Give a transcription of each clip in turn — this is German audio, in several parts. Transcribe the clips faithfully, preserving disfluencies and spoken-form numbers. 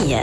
vier.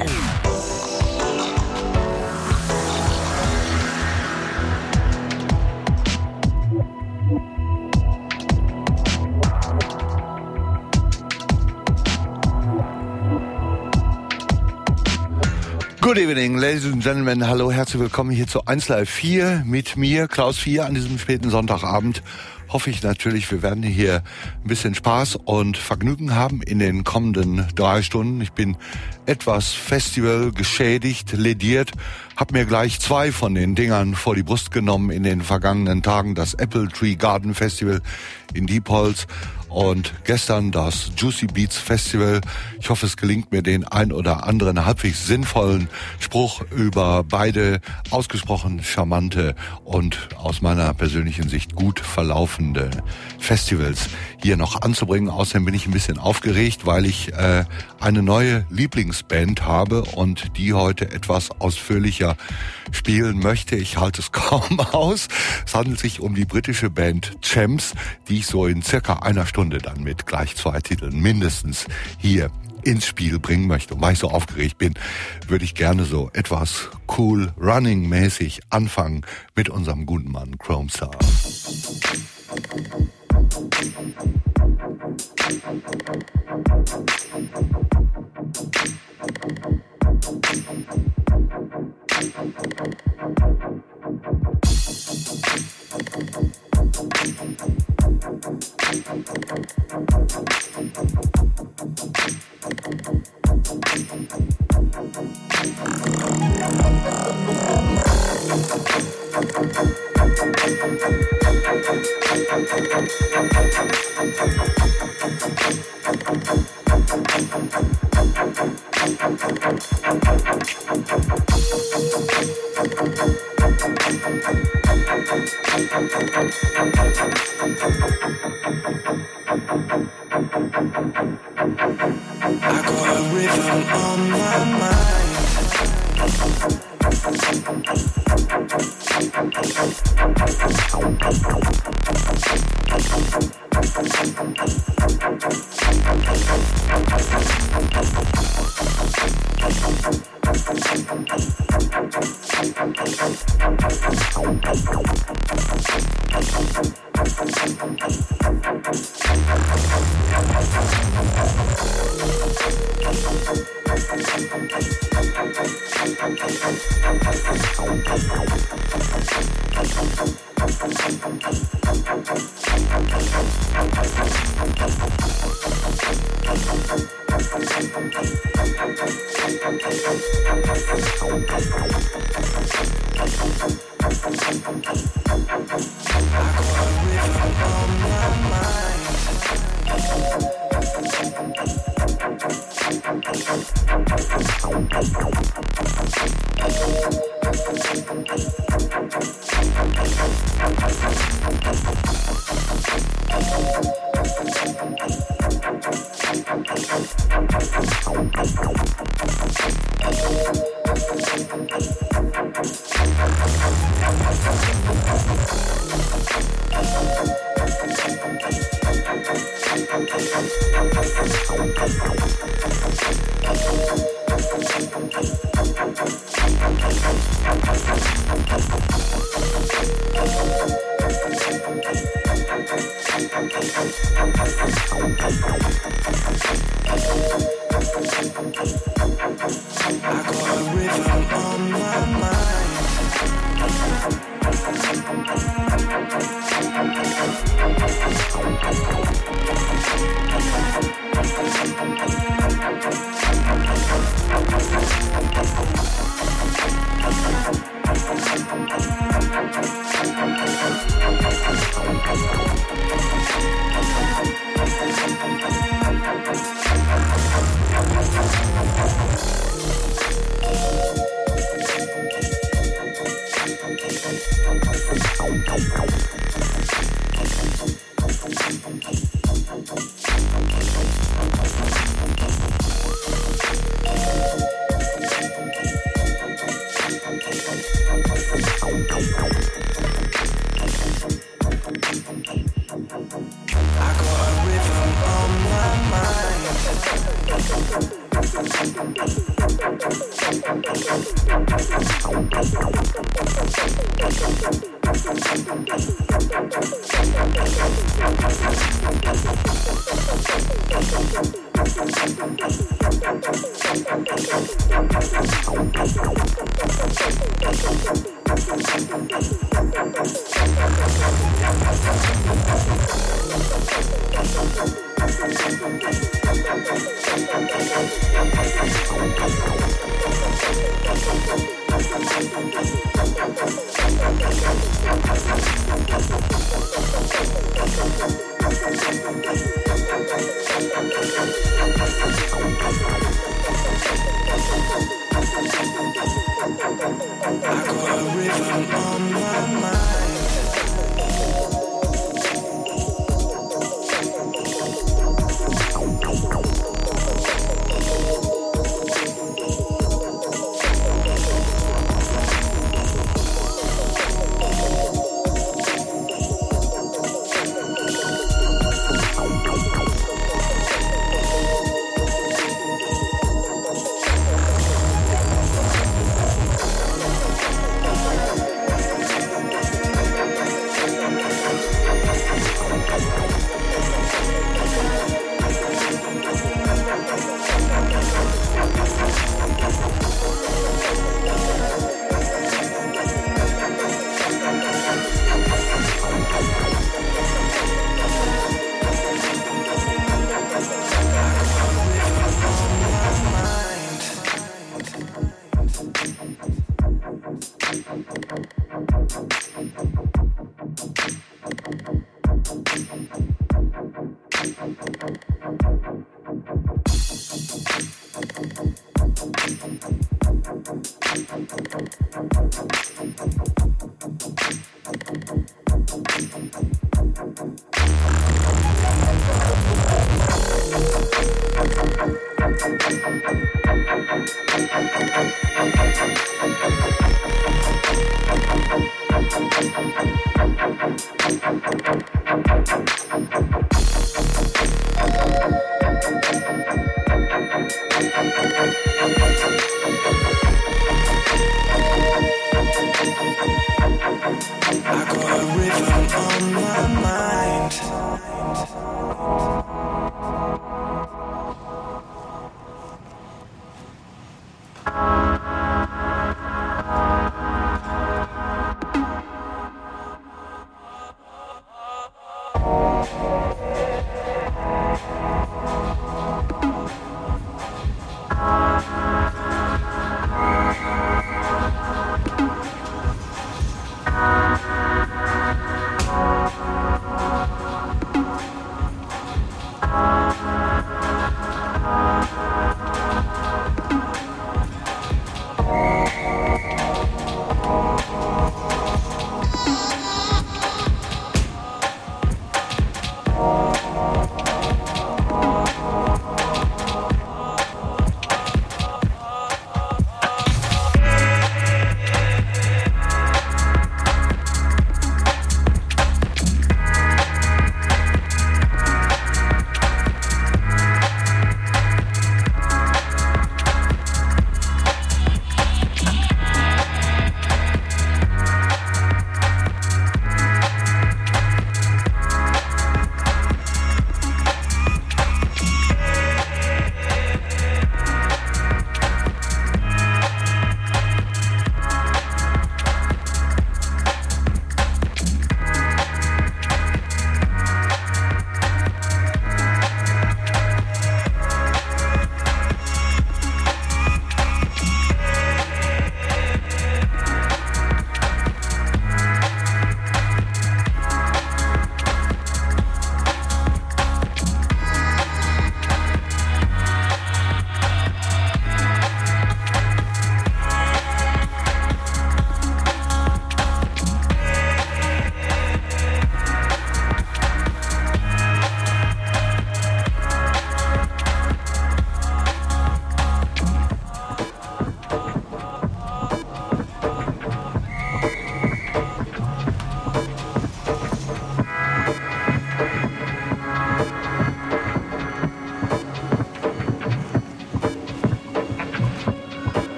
Good evening, ladies and gentlemen. Hallo, herzlich willkommen hier zu eins Live vier mit mir, Klaus vier, an diesem späten Sonntagabend. Hoffe ich natürlich, wir werden hier ein bisschen Spaß und Vergnügen haben in den kommenden drei Stunden. Ich bin etwas Festival geschädigt, lediert, habe mir gleich zwei von den Dingern vor die Brust genommen in den vergangenen Tagen. Das Apple Tree Garden Festival in Diepholz und gestern das Juicy Beats Festival. Ich hoffe, es gelingt mir, den ein oder anderen halbwegs sinnvollen Spruch über beide ausgesprochen charmante und aus meiner persönlichen Sicht gut verlaufende Festivals hier noch anzubringen. Außerdem bin ich ein bisschen aufgeregt, weil ich äh, eine neue Lieblingsband habe und die heute etwas ausführlicher spielen möchte. Ich halte es kaum aus. Es handelt sich um die britische Band Champs, die ich so in circa einer Stunde dann mit gleich zwei Titeln mindestens hier ins Spiel bringen möchte. Und weil ich so aufgeregt bin, würde ich gerne so etwas cool running-mäßig anfangen mit unserem guten Mann Chromestar. Bye.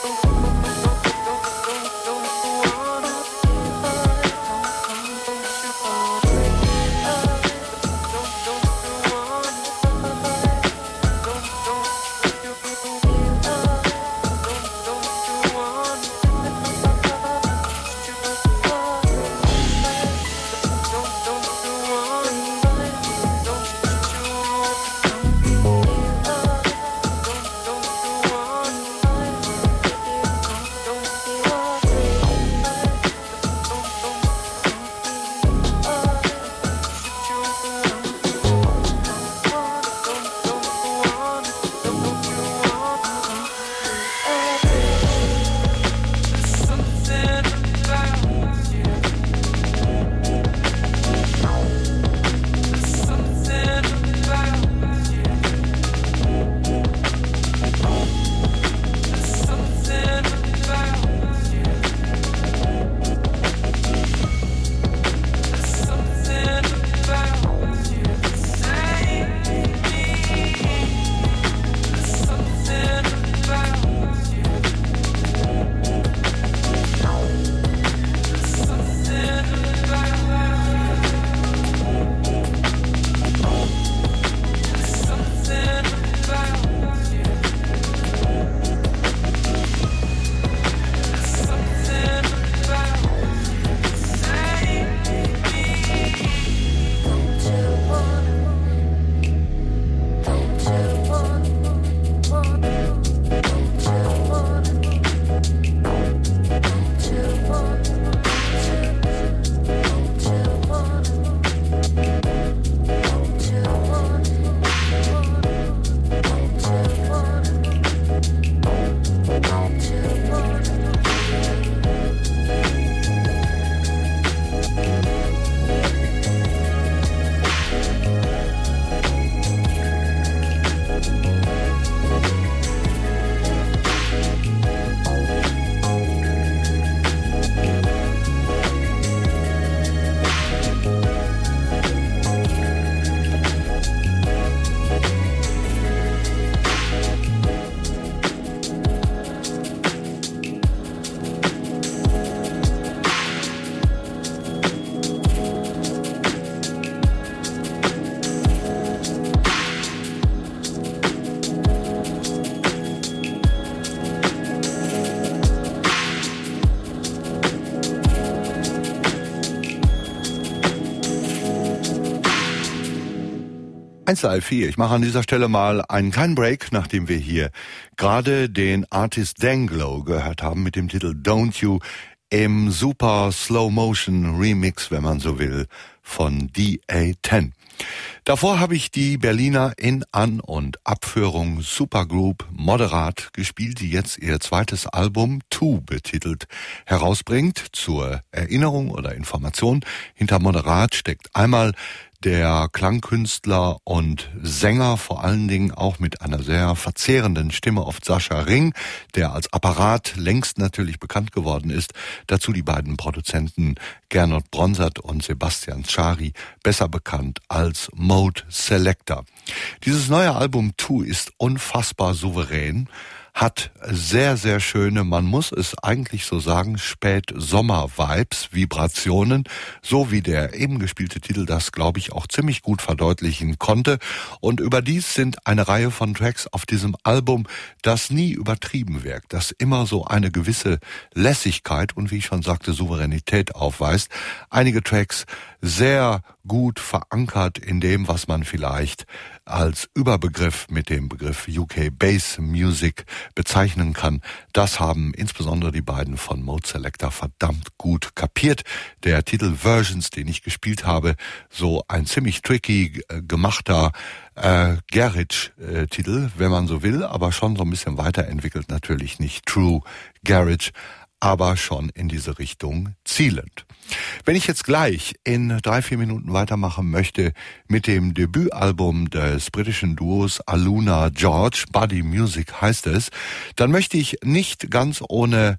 eins Live vier. Ich mache an dieser Stelle mal einen kleinen Break, nachdem wir hier gerade den Artist Danglo gehört haben mit dem Titel Don't You im super Slow-Motion Remix, wenn man so will, von D A zehn. Davor habe ich die Berliner in An- und Abführung Supergroup Moderat gespielt, die jetzt ihr zweites Album Two betitelt herausbringt. Zur Erinnerung oder Information, hinter Moderat steckt einmal der Klangkünstler und Sänger, vor allen Dingen auch mit einer sehr verzehrenden Stimme, oft Sascha Ring, der als Apparat längst natürlich bekannt geworden ist. Dazu die beiden Produzenten Gernot Bronsert und Sebastian Schari, besser bekannt als Mode Selector. Dieses neue Album Two ist unfassbar souverän, hat sehr, sehr schöne, man muss es eigentlich so sagen, Spät-Sommer-Vibes, Vibrationen, so wie der eben gespielte Titel das, glaube ich, auch ziemlich gut verdeutlichen konnte. Und überdies sind eine Reihe von Tracks auf diesem Album, das nie übertrieben wirkt, das immer so eine gewisse Lässigkeit und, wie ich schon sagte, Souveränität aufweist. Einige Tracks sehr gut verankert in dem, was man vielleicht als Überbegriff mit dem Begriff U K Bass Music bezeichnen kann. Das haben insbesondere die beiden von Mode Selector verdammt gut kapiert. Der Titel Versions, den ich gespielt habe, so ein ziemlich tricky äh, gemachter äh, Garage-Titel, äh, wenn man so will, aber schon so ein bisschen weiterentwickelt, natürlich nicht True Garage, aber schon in diese Richtung zielend. Wenn ich jetzt gleich in drei, vier Minuten weitermachen möchte mit dem Debütalbum des britischen Duos Aluna George, Buddy Music heißt es, dann möchte ich nicht ganz ohne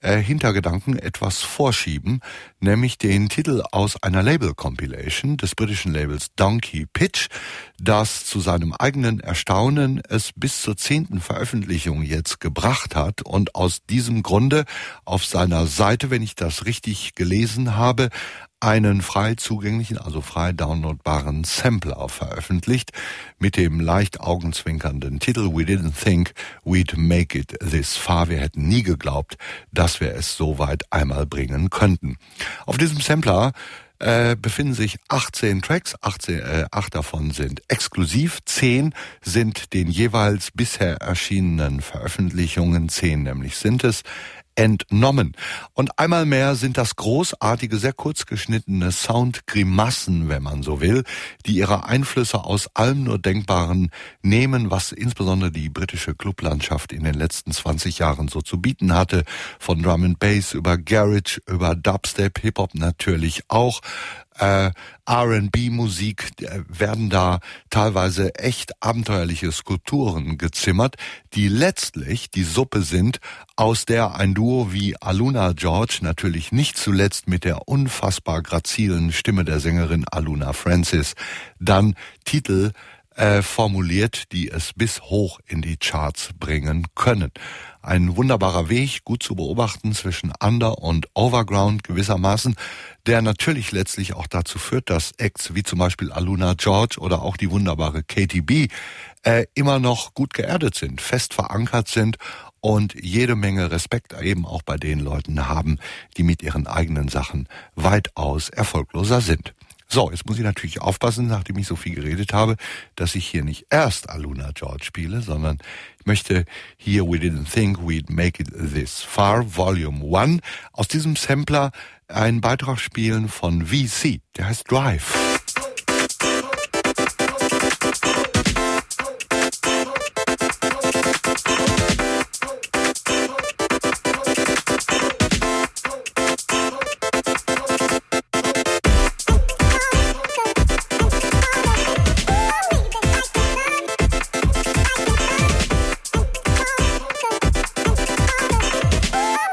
äh, Hintergedanken etwas vorschieben, nämlich den Titel aus einer Label-Compilation des britischen Labels Donkey Pitch, das zu seinem eigenen Erstaunen es bis zur zehnten Veröffentlichung jetzt gebracht hat und aus diesem Grunde auf seiner Seite, wenn ich das richtig gelesen habe, einen frei zugänglichen, also frei downloadbaren Sampler veröffentlicht mit dem leicht augenzwinkernden Titel We didn't think we'd make it this far. Wir hätten nie geglaubt, dass wir es so weit einmal bringen könnten. Auf diesem Sampler äh, befinden sich achtzehn Tracks, achtzehn, äh, acht davon sind exklusiv, zehn sind den jeweils bisher erschienenen Veröffentlichungen, zehn nämlich sind es, entnommen. Und einmal mehr sind das großartige, sehr kurz geschnittene Soundgrimassen, wenn man so will, die ihre Einflüsse aus allem nur Denkbaren nehmen, was insbesondere die britische Clublandschaft in den letzten zwanzig Jahren so zu bieten hatte. Von Drum and Bass über Garage, über Dubstep, Hip-Hop natürlich auch. Äh, R and B-Musik äh, werden da teilweise echt abenteuerliche Skulpturen gezimmert, die letztlich die Suppe sind, aus der ein Duo wie Aluna George, natürlich nicht zuletzt mit der unfassbar grazilen Stimme der Sängerin Aluna Francis, dann Titel äh, formuliert, die es bis hoch in die Charts bringen können. Ein wunderbarer Weg, gut zu beobachten zwischen Under- und Overground gewissermaßen, der natürlich letztlich auch dazu führt, dass Acts wie zum Beispiel Aluna George oder auch die wunderbare Katy B äh, immer noch gut geerdet sind, fest verankert sind und jede Menge Respekt eben auch bei den Leuten haben, die mit ihren eigenen Sachen weitaus erfolgloser sind. So, jetzt muss ich natürlich aufpassen, nachdem ich so viel geredet habe, dass ich hier nicht erst Aluna George spiele, sondern ich möchte hier We Didn't Think We'd Make It This Far, Volume One, aus diesem Sampler einen Beitrag spielen von V C, der heißt Drive.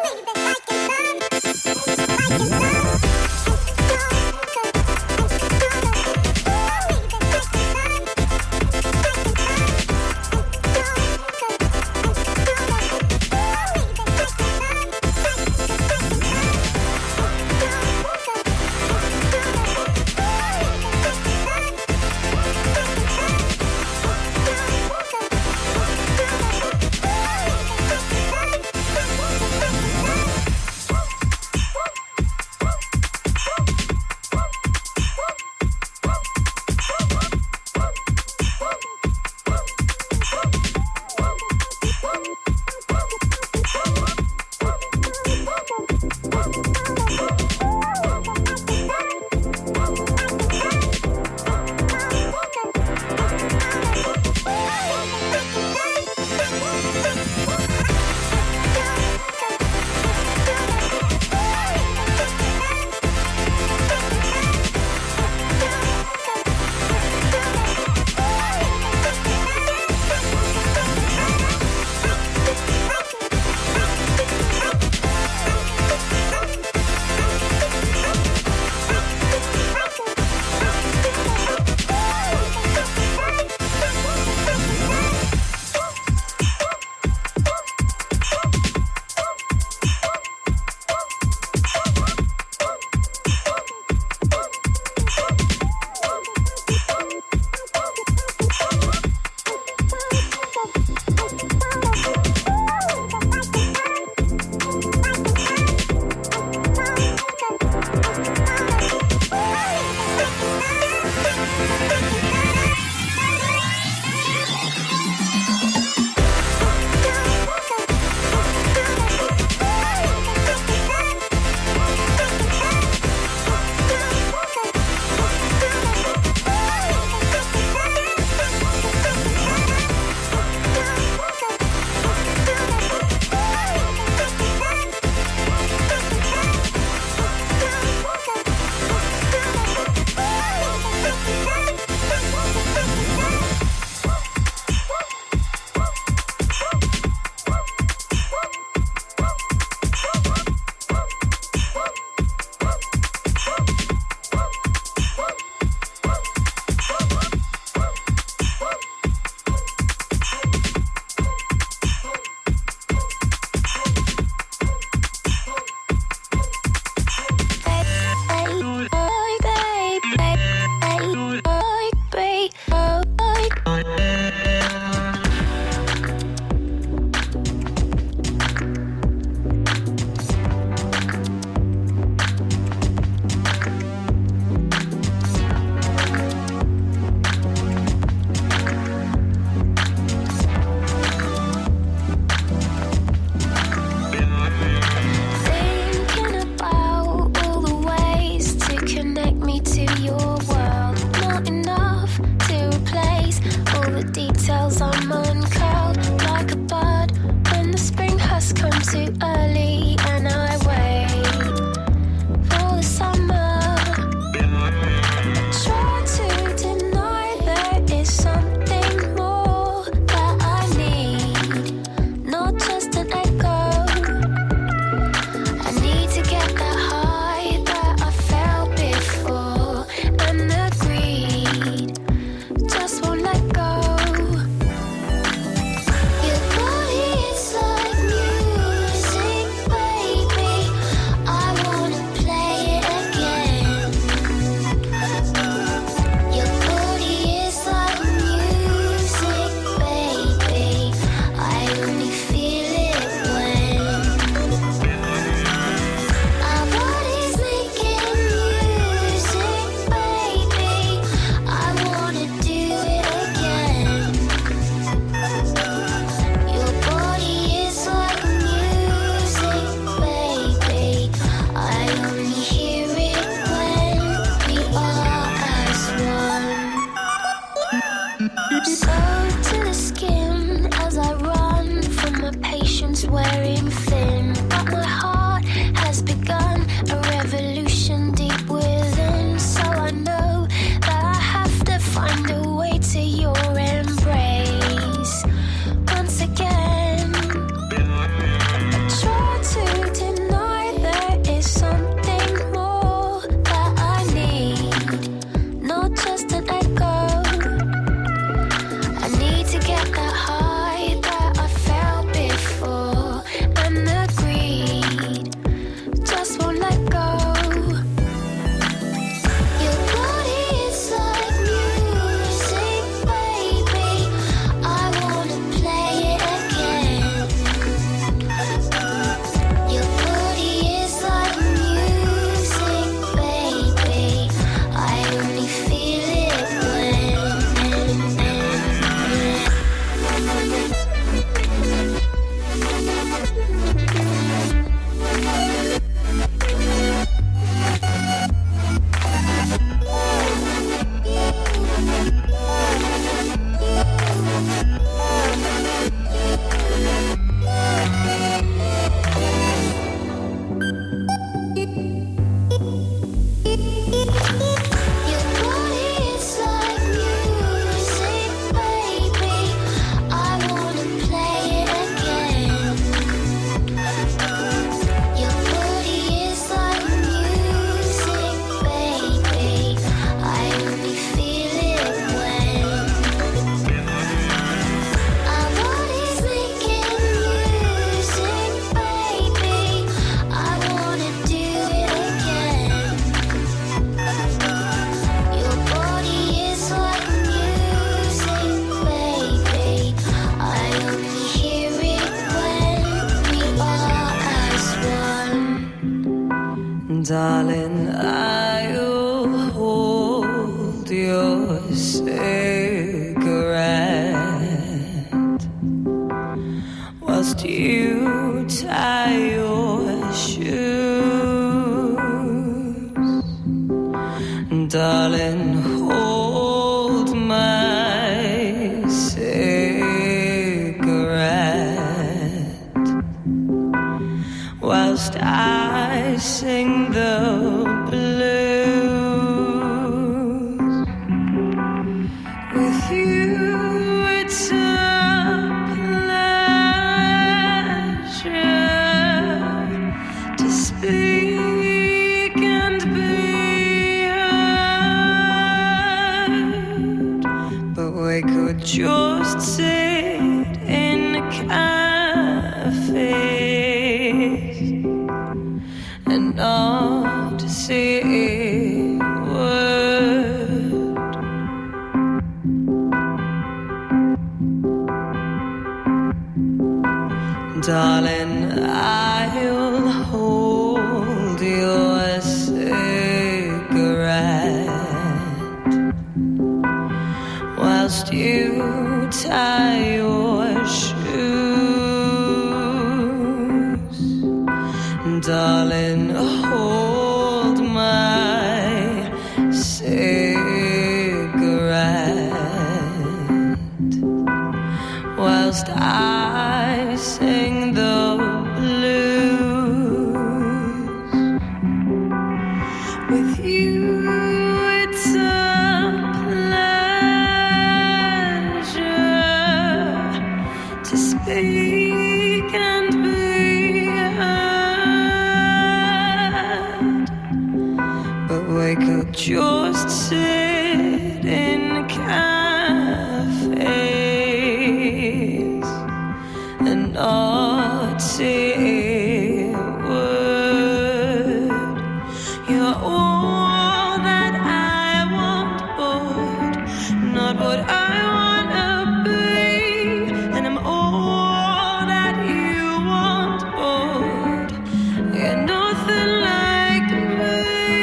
Like it, Darling, I'll hold your cigarette whilst you tie your shoes. Darling, hold my cigarette whilst I sing the blues. With you it's a pleasure to speak and be heard, but we could just sit in a cafe and not say a word. Darling, I'll hold your cigarette whilst you tie your shoes. Darling, hold my cigarette whilst I sing the blues. With you it's a pleasure to speak and be heard, but we could just sit in cafes and not say a word. You're all that I want, but not what I wanna be. And I'm all that you want, but you're nothing like me.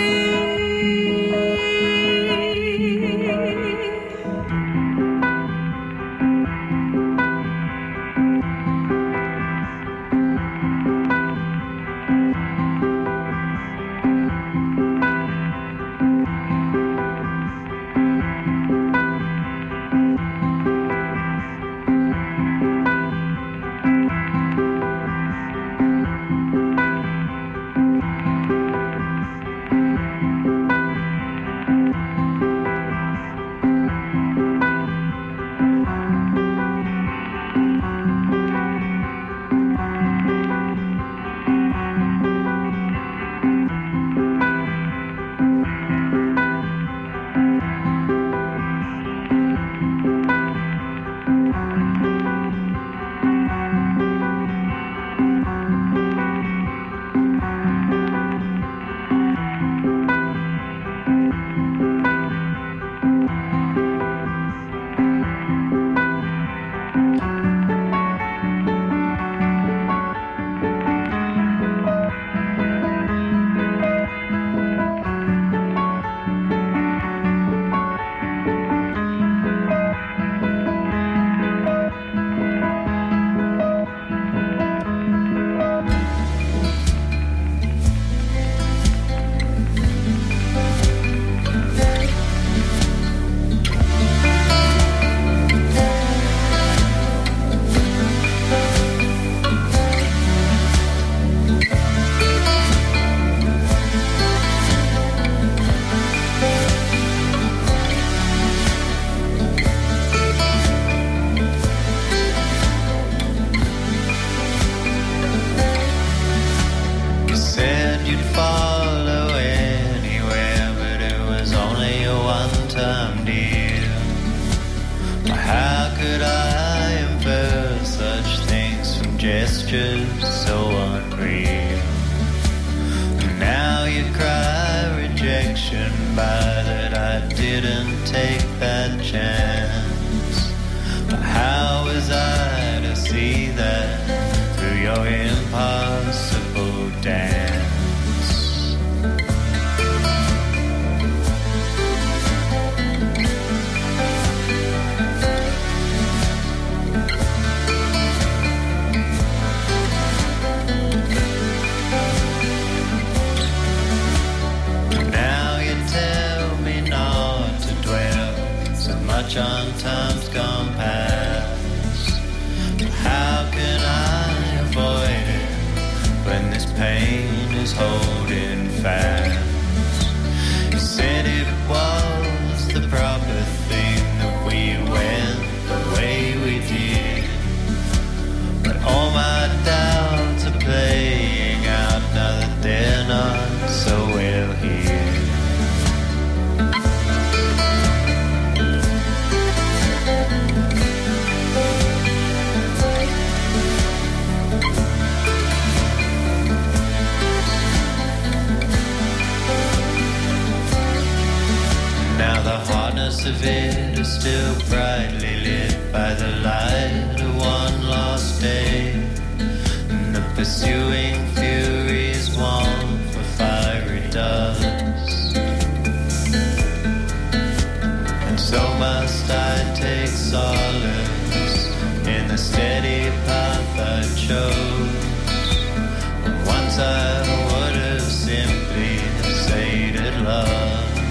gestures so unreal. Now you cry rejection by that I didn't take that chance. But how was I to see that through your impossible dance? pain is holding fast. He said it was the proper thing that we went the way we did. But all my doubts are playing out now that they're not so well here. Now the hardness of it is still brightly lit by the light of one lost day. And the pursuing furies want for fiery dust. And so must I take solace in the steady path I chose. Once I would have simply sated love.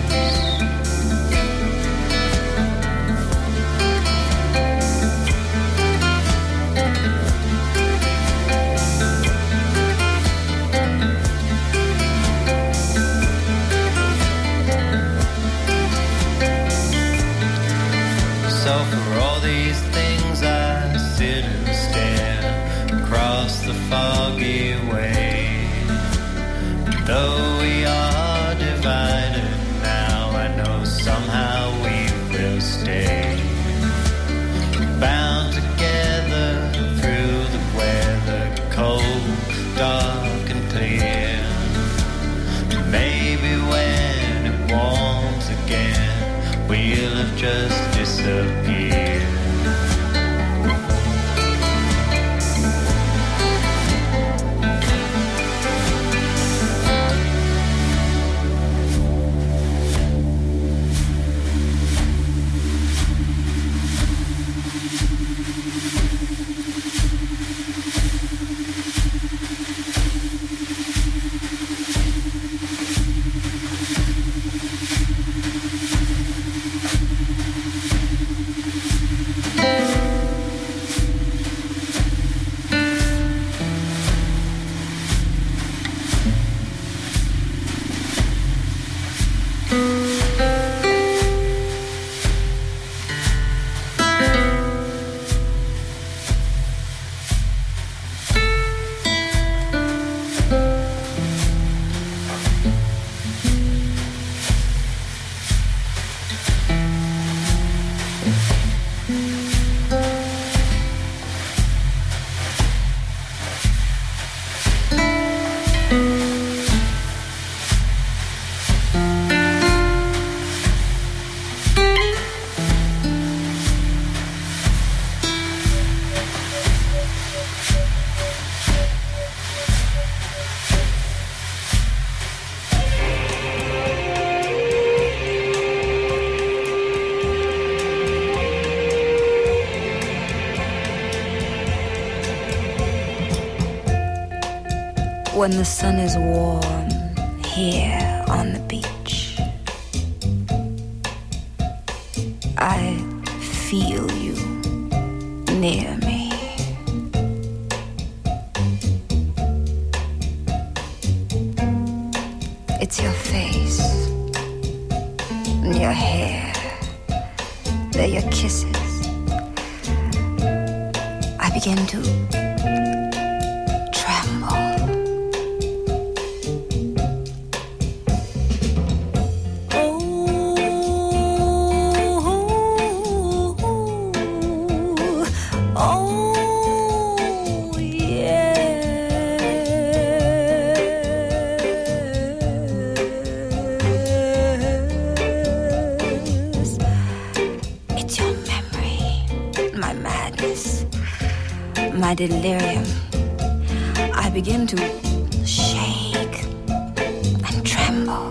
So for all these things I sit and stare across the foggy way. Though we are divided now, I know somehow we will stay. Bound together through the weather, cold, dark and clear. Maybe when it warms again, we'll have just disappeared. When the sun is warm here on the beach, I feel you near me. It's your face and your hair, they're your kisses. I begin to my delirium. I begin to shake and tremble.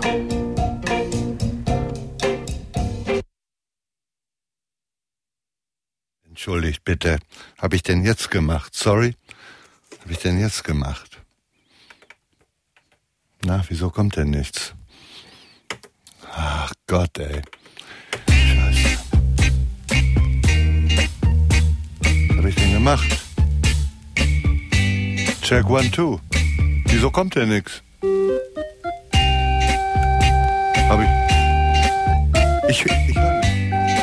Entschuldigt bitte, habe ich denn jetzt gemacht? Sorry, habe ich denn jetzt gemacht? Na, wieso kommt denn nichts? Ach Gott, ey. Scheiße. Was habe ich denn gemacht? Check one, two. Wieso kommt denn nix? Hab ich. Ich, ich höre nicht.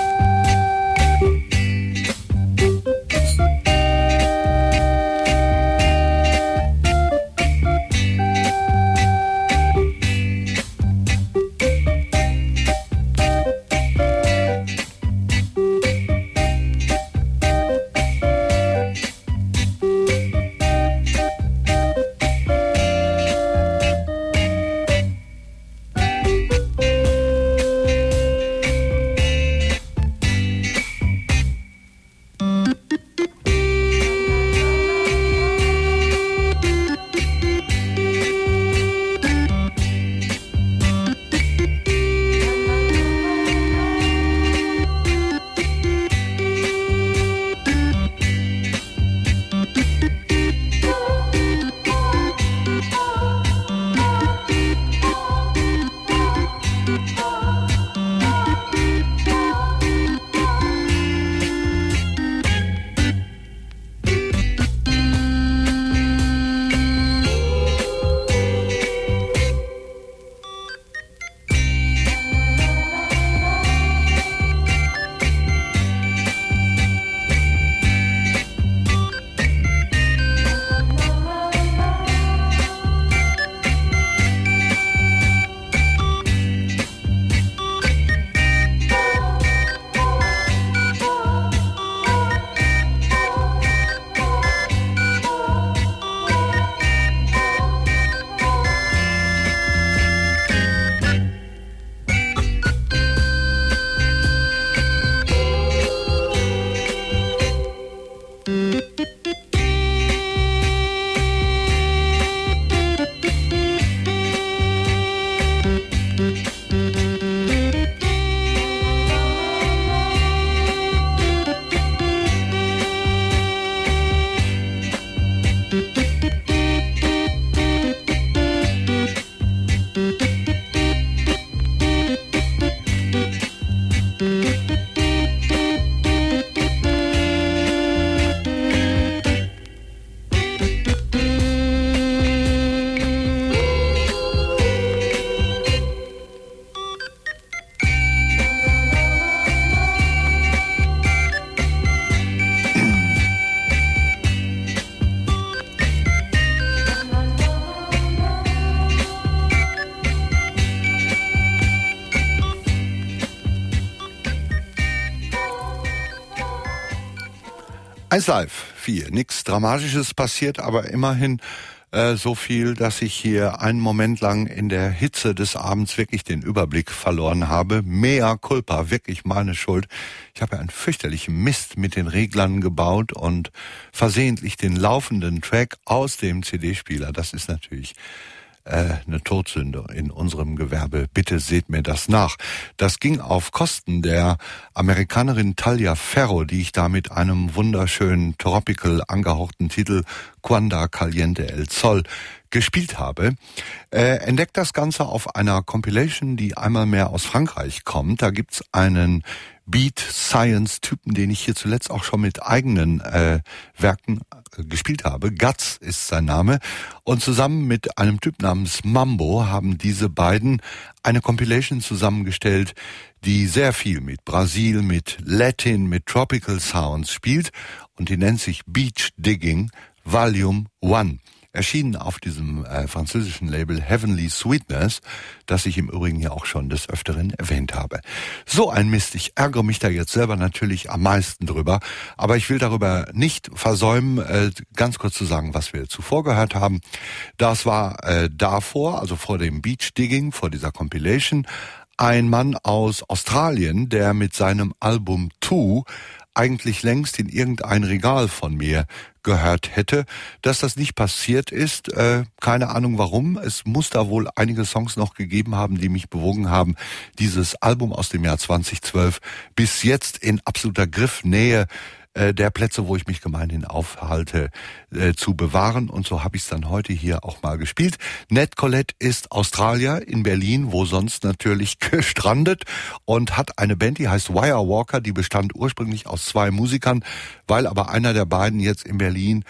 eins Live vier. Nichts Dramatisches passiert, aber immerhin äh, so viel, dass ich hier einen Moment lang in der Hitze des Abends wirklich den Überblick verloren habe. Mea culpa, wirklich meine Schuld. Ich habe ja einen fürchterlichen Mist mit den Reglern gebaut und versehentlich den laufenden Track aus dem C D-Spieler. Das ist natürlich Äh, eine Todsünde in unserem Gewerbe. Bitte seht mir das nach. Das ging auf Kosten der Amerikanerin Talia Ferro, die ich da mit einem wunderschönen tropical angehauchten Titel Cuando Caliente el Sol gespielt habe. Äh, entdeckt das Ganze auf einer Compilation, die einmal mehr aus Frankreich kommt. Da gibt's einen Beat-Science-Typen, den ich hier zuletzt auch schon mit eigenen äh, Werken äh, gespielt habe. Guts ist sein Name. Und zusammen mit einem Typ namens Mambo haben diese beiden eine Compilation zusammengestellt, die sehr viel mit Brasil, mit Latin, mit Tropical Sounds spielt. Und die nennt sich Beach Digging Volume One. Erschienen auf diesem äh, französischen Label Heavenly Sweetness, das ich im Übrigen ja auch schon des Öfteren erwähnt habe. So ein Mist, ich ärgere mich da jetzt selber natürlich am meisten drüber, aber ich will darüber nicht versäumen, äh, ganz kurz zu sagen, was wir zuvor gehört haben. Das war äh, davor, also vor dem Beach Digging, vor dieser Compilation, ein Mann aus Australien, der mit seinem Album Two eigentlich längst in irgendein Regal von mir gehört hätte. Dass das nicht passiert ist, äh, keine Ahnung warum. Es muss da wohl einige Songs noch gegeben haben, die mich bewogen haben, dieses Album aus dem Jahr zweitausendzwölf bis jetzt in absoluter Griffnähe äh, der Plätze, wo ich mich gemeinhin aufhalte, äh, zu bewahren. Und so habe ich es dann heute hier auch mal gespielt. Ned Collette ist Australier in Berlin, wo sonst natürlich gestrandet, und hat eine Band, die heißt Wire Walker, die bestand ursprünglich aus zwei Musikern, weil aber einer der beiden jetzt in Berlin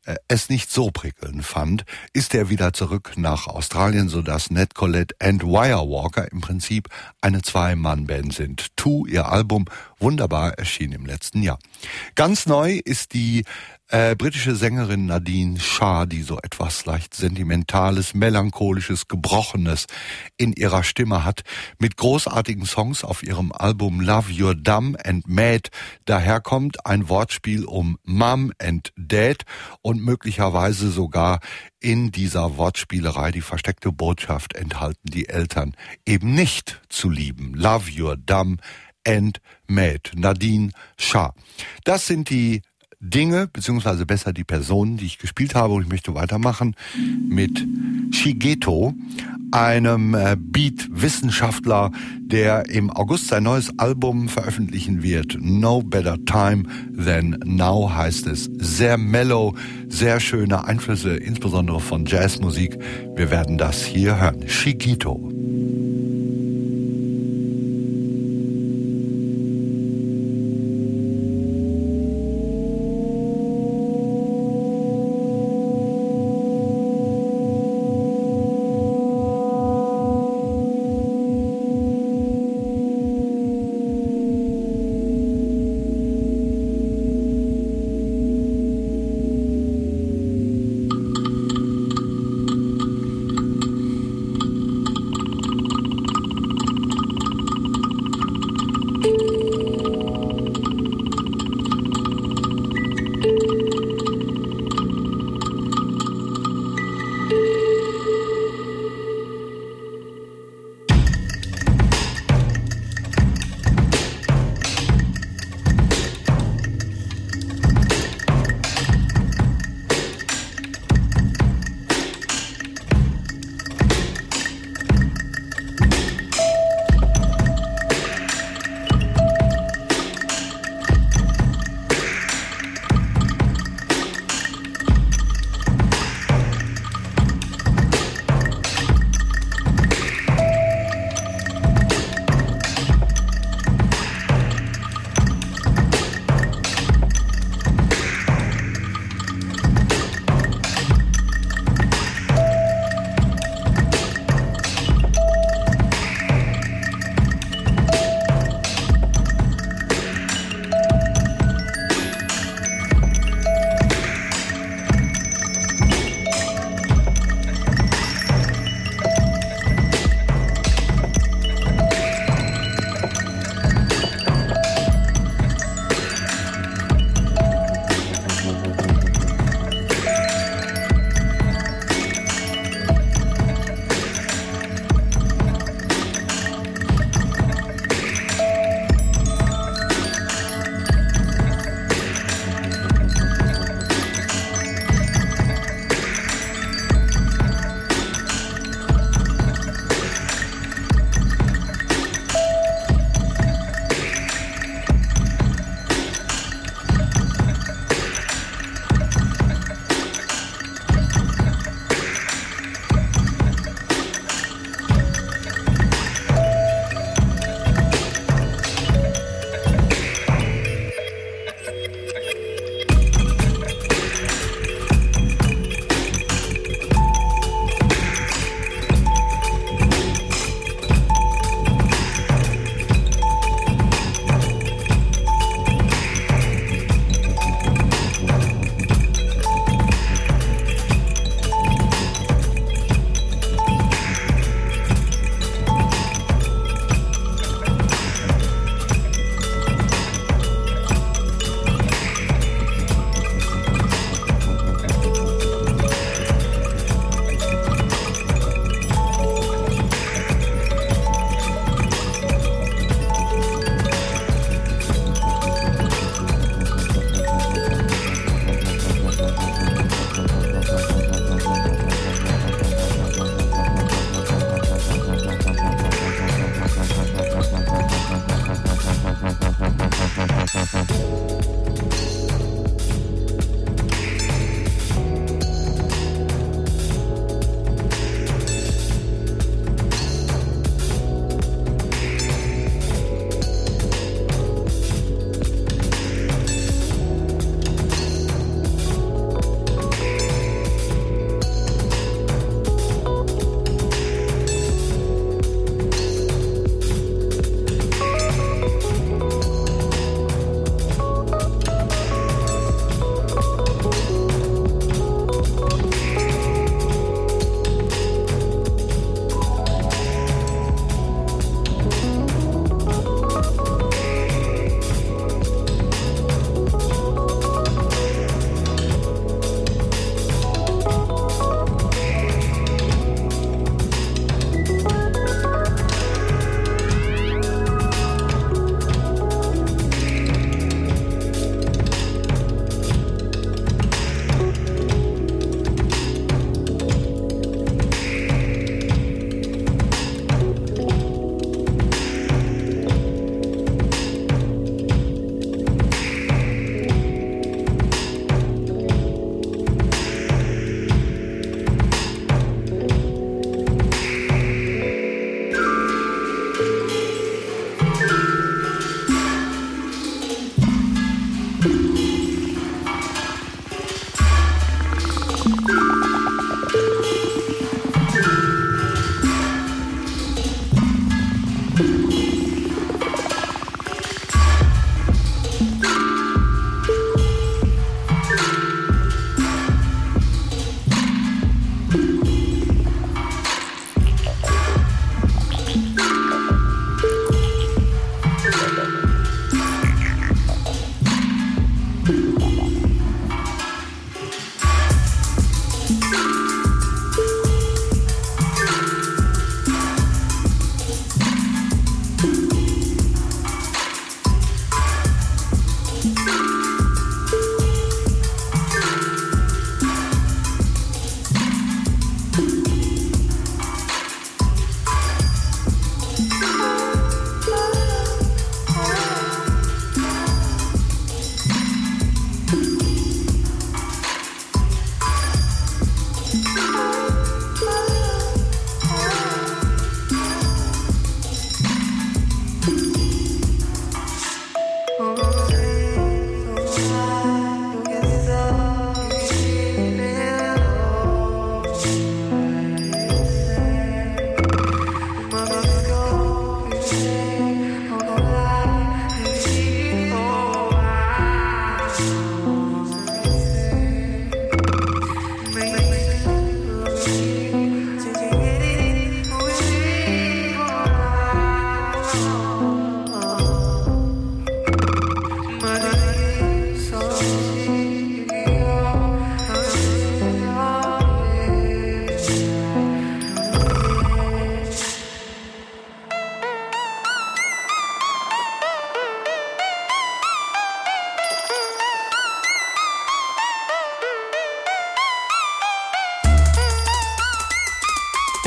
äh, es nicht so prickelnd fand, ist er wieder zurück nach Australien, sodass Ned Collette and Wirewalker im Prinzip eine Zwei-Mann-Band sind. Two, ihr Album, wunderbar, erschien im letzten Jahr. Ganz neu ist die Äh, britische Sängerin Nadine Shah, die so etwas leicht Sentimentales, Melancholisches, Gebrochenes in ihrer Stimme hat, mit großartigen Songs auf ihrem Album Love You're Dumb and Mad. Daherkommt ein Wortspiel um Mom and Dad und möglicherweise sogar in dieser Wortspielerei die versteckte Botschaft enthalten, die Eltern eben nicht zu lieben. Love You're Dumb and Mad. Nadine Shah. Das sind die Dinge, beziehungsweise besser die Personen, die ich gespielt habe, und ich möchte weitermachen mit Shigeto, einem äh, Beat-Wissenschaftler, der im August sein neues Album veröffentlichen wird. No Better Time Than Now heißt es. Sehr mellow, sehr schöne Einflüsse, insbesondere von Jazzmusik. Wir werden das hier hören. Shigeto.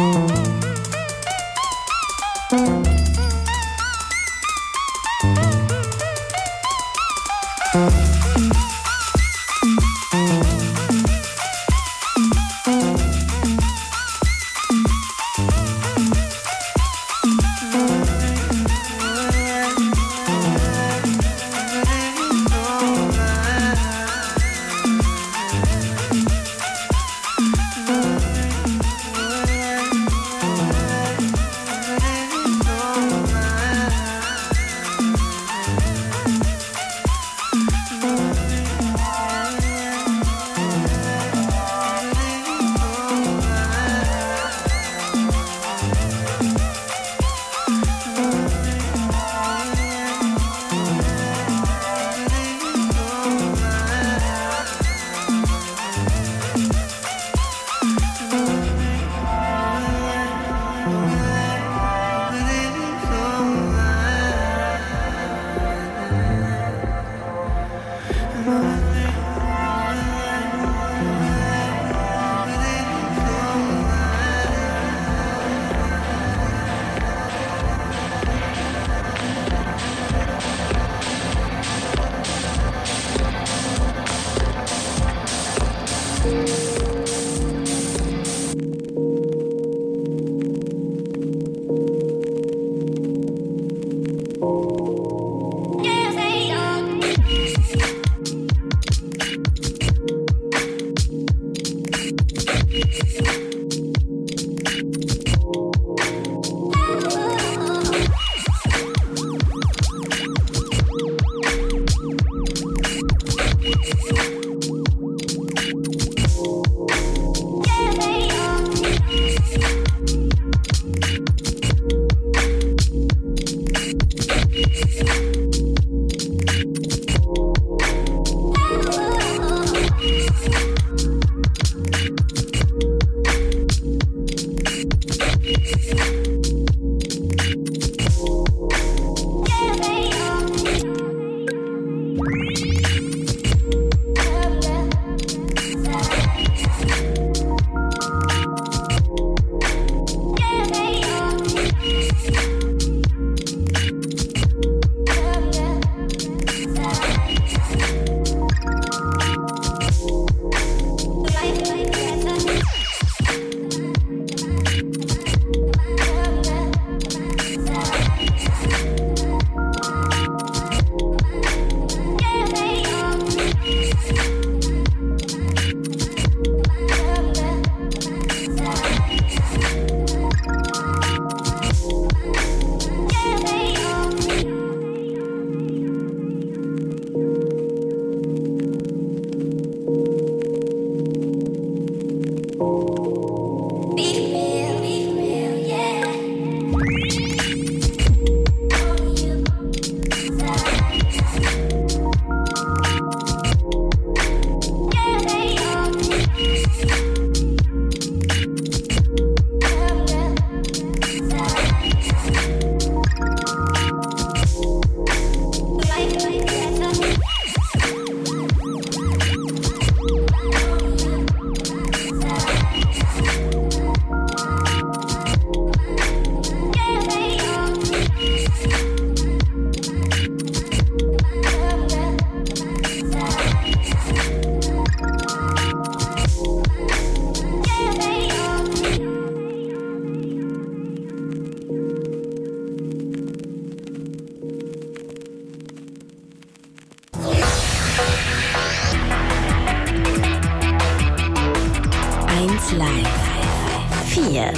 vier.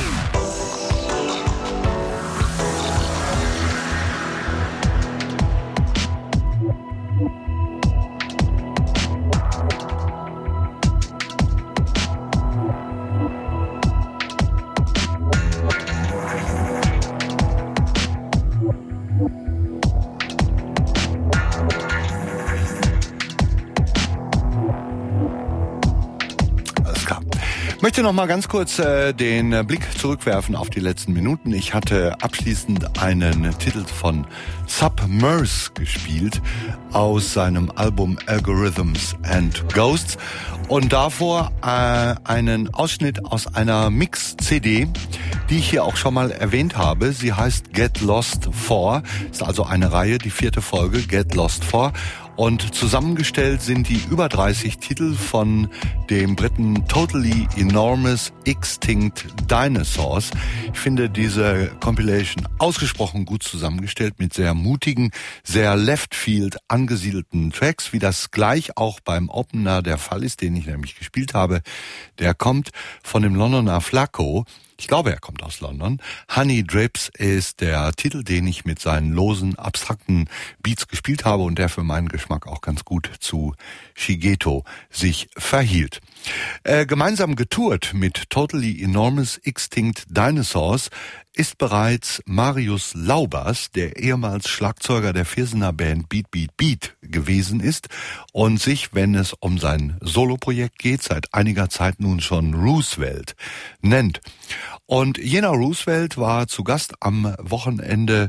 Ich möchte noch mal ganz kurz äh, den Blick zurückwerfen auf die letzten Minuten. Ich hatte abschließend einen Titel von Submerse gespielt aus seinem Album Algorithms and Ghosts und davor äh, einen Ausschnitt aus einer Mix-C D, die ich hier auch schon mal erwähnt habe. Sie heißt Get Lost vier, ist also eine Reihe, die vierte Folge, Get Lost vier. Und zusammengestellt sind die über dreißig Titel von dem Briten Totally Enormous Extinct Dinosaurs. Ich finde diese Compilation ausgesprochen gut zusammengestellt mit sehr mutigen, sehr Left-Field angesiedelten Tracks, wie das gleich auch beim Opener der Fall ist, den ich nämlich gespielt habe. Der kommt von dem Londoner Flacco. Ich glaube, er kommt aus London. Honey Drips ist der Titel, den ich mit seinen losen, abstrakten Beats gespielt habe und der für meinen Geschmack auch ganz gut zu Shigeto sich verhielt. Äh, gemeinsam getourt mit Totally Enormous Extinct Dinosaurs ist bereits Marius Laubers, der ehemals Schlagzeuger der Viersener Band Beat Beat Beat gewesen ist und sich, wenn es um sein Soloprojekt geht, seit einiger Zeit nun schon Roosevelt nennt. Und jener Roosevelt war zu Gast am Wochenende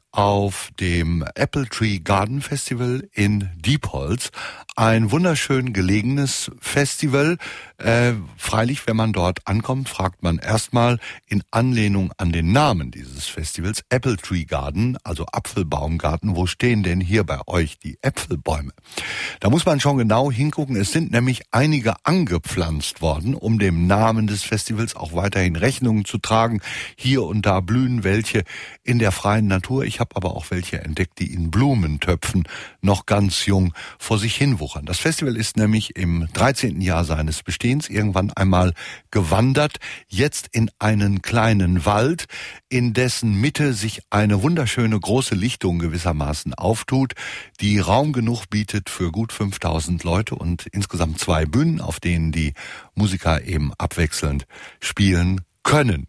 auf dem Apple Tree Garden Festival in Diepholz. Ein wunderschön gelegenes Festival. Äh, freilich, wenn man dort ankommt, fragt man erstmal in Anlehnung an den Namen dieses Festivals, Apple Tree Garden, also Apfelbaumgarten, wo stehen denn hier bei euch die Äpfelbäume? Da muss man schon genau hingucken. Es sind nämlich einige angepflanzt worden, um dem Namen des Festivals auch weiterhin Rechnung zu tragen. Hier und da blühen welche in der freien Natur. Ich habe aber auch welche entdeckt, die in Blumentöpfen noch ganz jung vor sich hin wuchern. Das Festival ist nämlich im dreizehnten Jahr seines Bestehens irgendwann einmal gewandert, jetzt in einen kleinen Wald, in dessen Mitte sich eine wunderschöne große Lichtung gewissermaßen auftut, die Raum genug bietet für gut fünftausend Leute und insgesamt zwei Bühnen, auf denen die Musiker eben abwechselnd spielen können.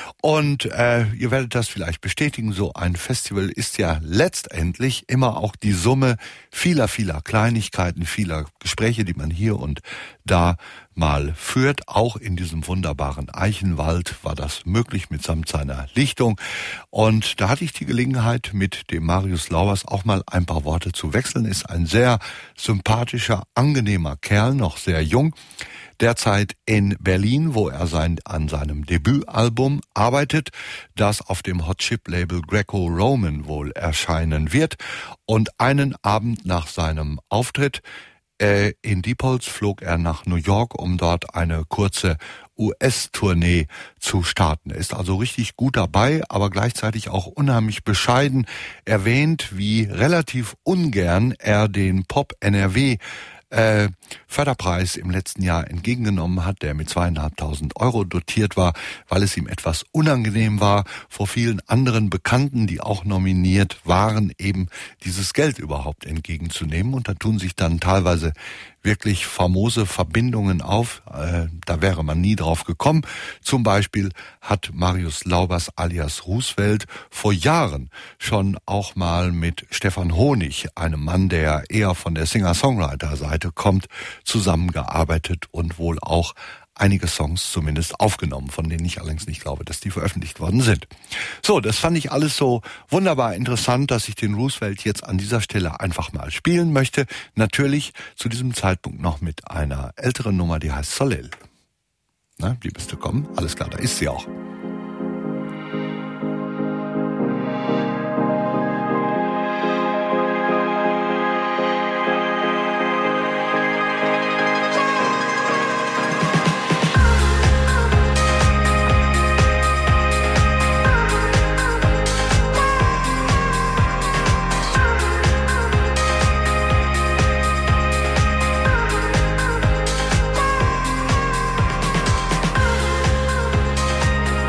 Und äh, ihr werdet das vielleicht bestätigen, so ein Festival ist ja letztendlich immer auch die Summe vieler, vieler Kleinigkeiten, vieler Gespräche, die man hier und da mal führt. Auch in diesem wunderbaren Eichenwald war das möglich mitsamt seiner Lichtung. Und da hatte ich die Gelegenheit, mit dem Marius Laubers auch mal ein paar Worte zu wechseln. Ist ein sehr sympathischer, angenehmer Kerl, noch sehr jung. Derzeit in Berlin, wo er sein, an seinem Debütalbum arbeitet, das auf dem Hot Chip Label Greco-Roman wohl erscheinen wird. Und einen Abend nach seinem Auftritt äh, in Diepholz flog er nach New York, um dort eine kurze U S-Tournee zu starten. Er ist also richtig gut dabei, aber gleichzeitig auch unheimlich bescheiden. Erwähnt, wie relativ ungern er den Pop-N R W Äh, Förderpreis im letzten Jahr entgegengenommen hat, der mit zweieinhalbtausend Euro dotiert war, weil es ihm etwas unangenehm war, vor vielen anderen Bekannten, die auch nominiert waren, eben dieses Geld überhaupt entgegenzunehmen. Und da tun sich dann teilweise wirklich famose Verbindungen auf. Äh, da wäre man nie drauf gekommen. Zum Beispiel hat Marius Laubers alias Roosevelt vor Jahren schon auch mal mit Stefan Honig, einem Mann, der eher von der Singer-Songwriter-Seite kommt, zusammengearbeitet und wohl auch einige Songs zumindest aufgenommen, von denen ich allerdings nicht glaube, dass die veröffentlicht worden sind. So, das fand ich alles so wunderbar interessant, dass ich den Roosevelt jetzt an dieser Stelle einfach mal spielen möchte. Natürlich zu diesem Zeitpunkt noch mit einer älteren Nummer, die heißt Soleil. Na, die müsste kommen. Alles klar, da ist sie auch. Thank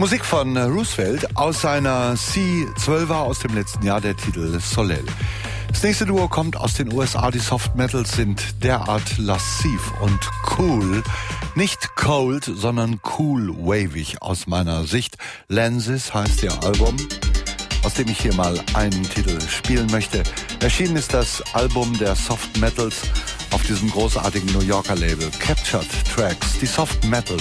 Musik von Roosevelt aus seiner C zwölfer aus dem letzten Jahr, der Titel Soleil. Das nächste Duo kommt aus den U S A. Die Soft Metals sind derart lassiv und cool. Nicht cold, sondern cool wavig aus meiner Sicht. Lenses heißt ihr Album, aus dem ich hier mal einen Titel spielen möchte. Erschienen ist das Album der Soft Metals auf diesem großartigen New Yorker Label Captured Tracks. Die Soft Metals.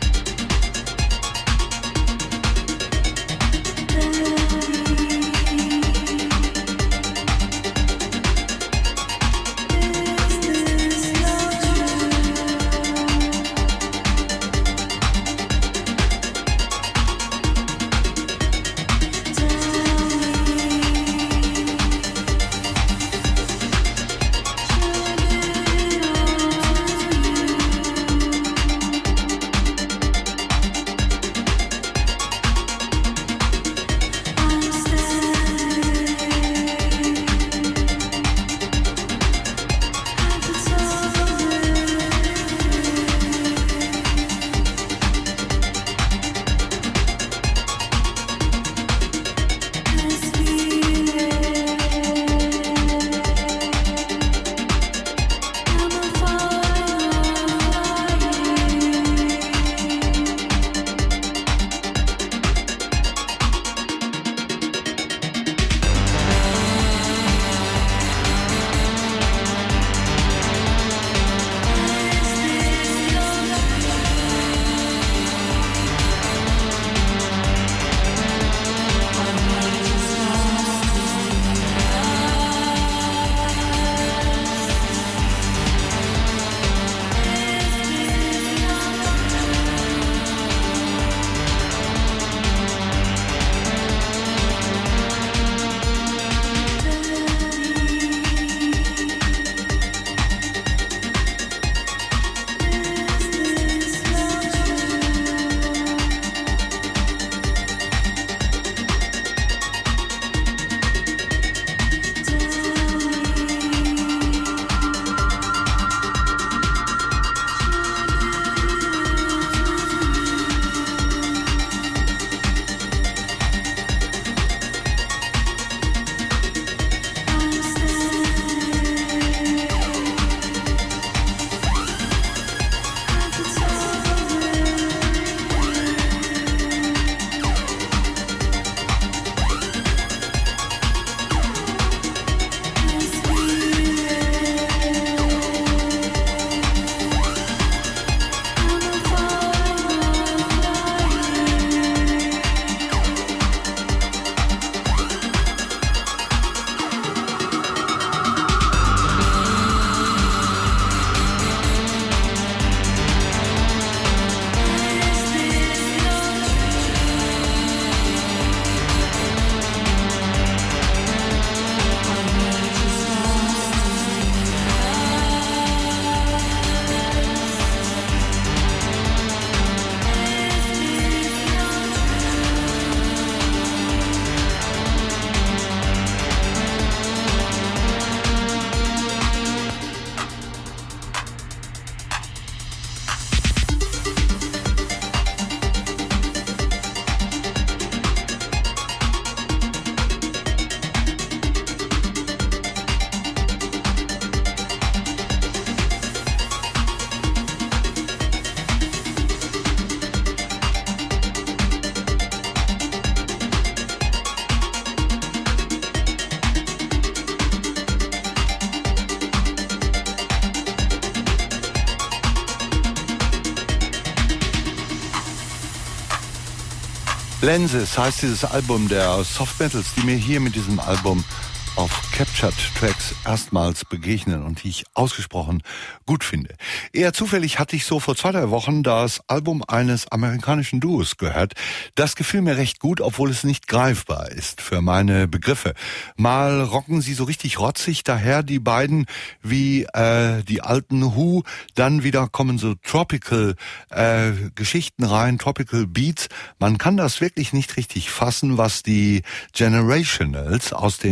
Lenses heißt dieses Album der Soft Metals, die mir hier mit diesem Album auf Captured Tracks erstmals begegnen und die ich ausgesprochen gut finde. Eher zufällig hatte ich so vor zwei, drei Wochen das Album eines amerikanischen Duos gehört. Das gefiel mir recht gut, obwohl es nicht greifbar ist für meine Begriffe. Mal rocken sie so richtig rotzig daher, die beiden, wie äh, die alten Who. Dann wieder kommen so Tropical äh, Geschichten rein, Tropical Beats. Man kann das wirklich nicht richtig fassen, was die Generationals aus den U S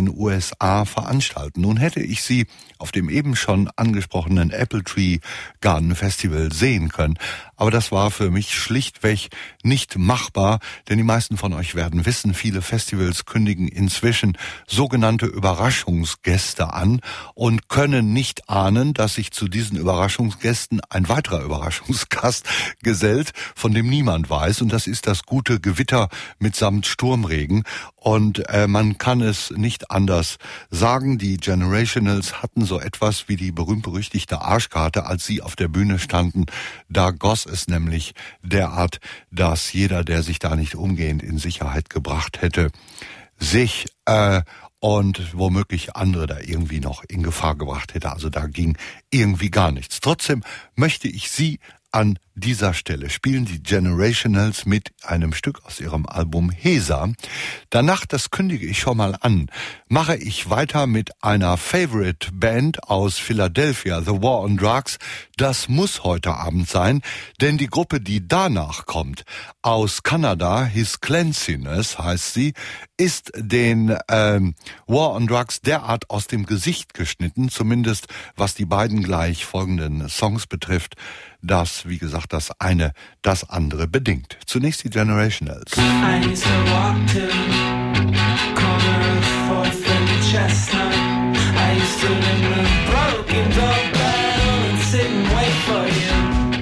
S A veranstalten. Nun hätte ich sie auf dem eben schon angesprochenen Apple Tree Garden Festival sehen können, aber das war für mich schlichtweg nicht machbar, denn die meisten von euch werden wissen, viele Festivals kündigen inzwischen sogenannte Überraschungsgäste an und können nicht ahnen, dass sich zu diesen Überraschungsgästen ein weiterer Überraschungsgast gesellt, von dem niemand weiß, und das ist das gute Gewitter mitsamt Sturmregen. Und äh, man kann es nicht anders sagen, die Generationals hatten so etwas wie die berühmt-berüchtigte Arschkarte, als sie auf der Bühne standen. Da goss es nämlich derart, dass jeder, der sich da nicht umgehend in Sicherheit gebracht hätte, sich äh, und womöglich andere da irgendwie noch in Gefahr gebracht hätte. Also da ging irgendwie gar nichts. Trotzdem möchte ich Sie an dieser Stelle spielen die Generationals mit einem Stück aus ihrem Album Hesa. Danach, das kündige ich schon mal an, mache ich weiter mit einer Favorite Band aus Philadelphia, The War on Drugs. Das muss heute Abend sein, denn die Gruppe, die danach kommt, aus Kanada, His Cleansiness heißt sie, ist den ähm, War on Drugs derart aus dem Gesicht geschnitten, zumindest was die beiden gleich folgenden Songs betrifft, dass, wie gesagt, das eine das andere bedingt. Zunächst die Generationals. I used to walk to corner of Fourth and Chestnut. I used to ring the broken doorbell and sit and wait for you.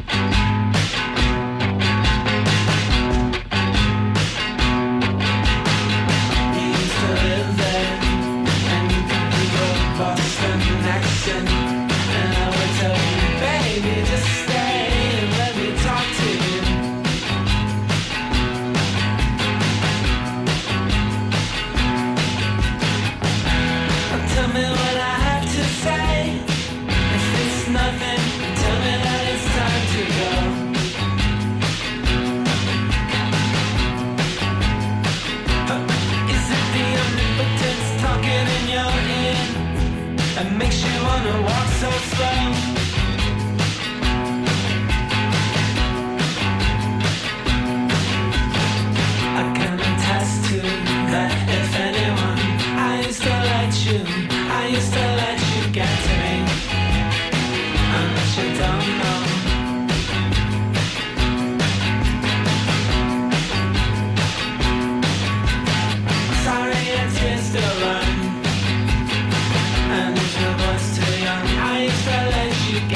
You used to live there and you could do your Boston accent, and I would tell you, baby, just stay and let me talk to you. Tell me what I have to say. If it's nothing, tell me that it's time to go. Is it the omnipotence talking in your ear that makes you wanna walk so slow? I can attest to that if anyone, I used to let you, I used to let you get to me, and what you don't know. Sorry, your tears still run, and if your voice too young, I used to let you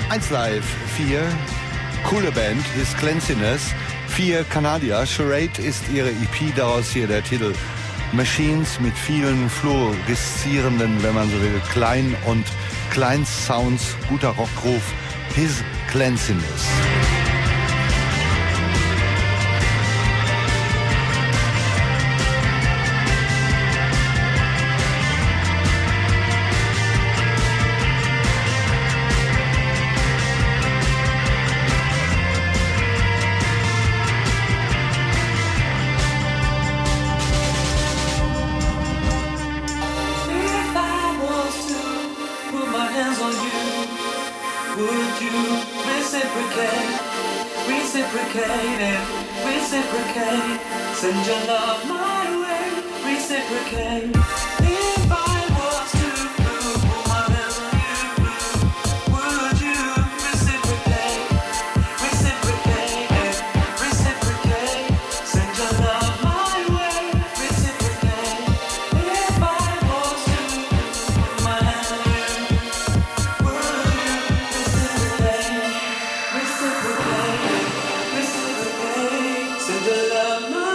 eins Live vier, coole Band, His Cleanliness. vier Kanadier, Charade ist ihre E P, daraus hier der Titel Machines mit vielen fluoreszierenden, wenn man so will, kleinen und Kleinsounds, guter Rockgroove, His Cleanliness. Send your love my way, reciprocate. If I was to put my hands on you, would you reciprocate? Reciprocate, reciprocate. Send your love my way, reciprocate. If I was to put my hands on you, would you reciprocate? Reciprocate, reciprocate. Send your love my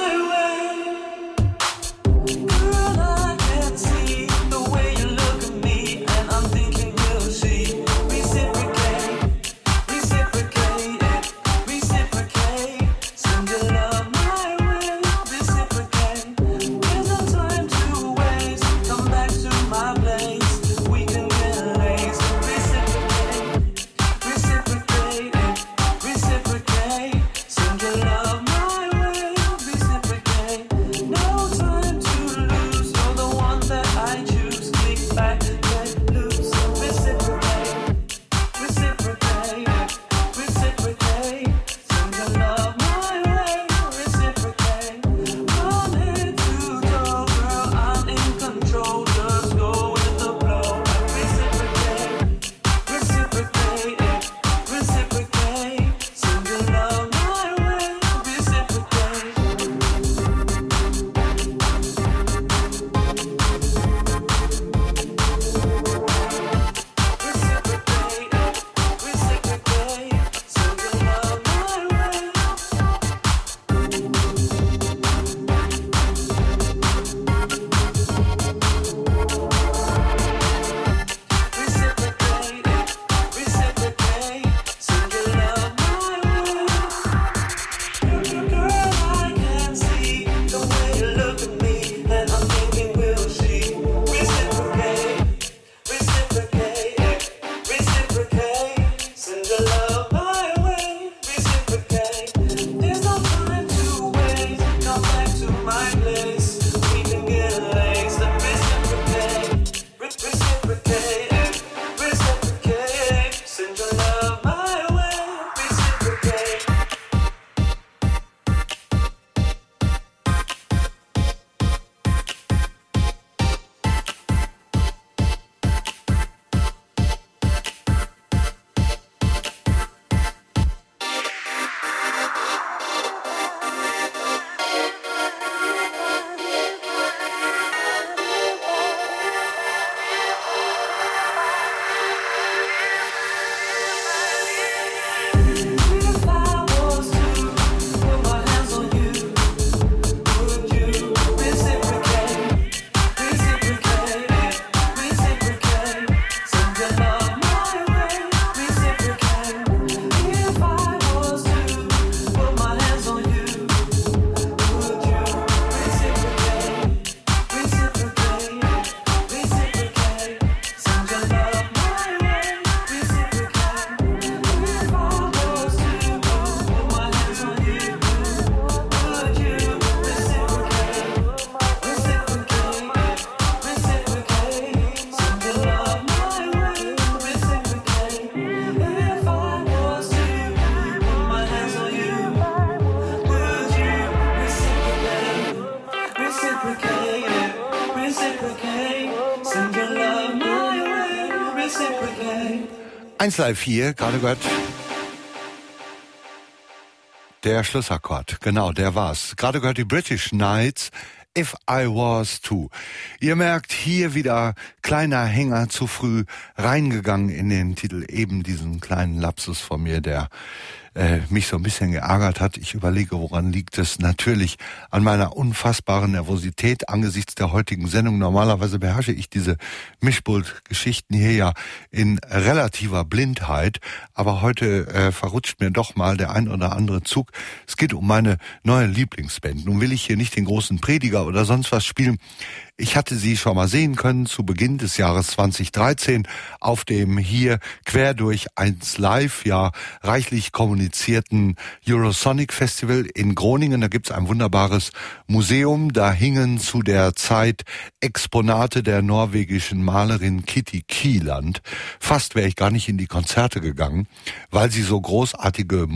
eins Live vier, gerade gehört. Der Schlussakkord, genau, der war's. Gerade gehört die British Knights, If I Was To. Ihr merkt, hier wieder kleiner Hänger zu früh reingegangen in den Titel, eben diesen kleinen Lapsus von mir, der äh, mich so ein bisschen geärgert hat. Ich überlege, woran liegt es? Natürlich an meiner unfassbaren Nervosität angesichts der heutigen Sendung. Normalerweise beherrsche ich diese Mischpult-Geschichten hier ja in relativer Blindheit, aber heute äh, verrutscht mir doch mal der ein oder andere Zug. Es geht um meine neue Lieblingsband. Nun will ich hier nicht den großen Prediger oder sonst was spielen. Ich hatte sie schon mal sehen können zu Beginn des Jahres zwanzig dreizehn auf dem hier quer durch eins Live ja reichlich kommunizierten Eurosonic Festival in Groningen. Da gibt's ein wunderbares Museum. Da hingen zu der Zeit Exponate der norwegischen Malerin Kitty Kieland. Fast wäre ich gar nicht in die Konzerte gegangen, weil sie so großartige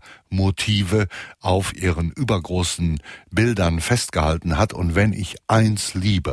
Moormotive auf ihren übergroßen Bildern festgehalten hat. Und wenn ich eins liebe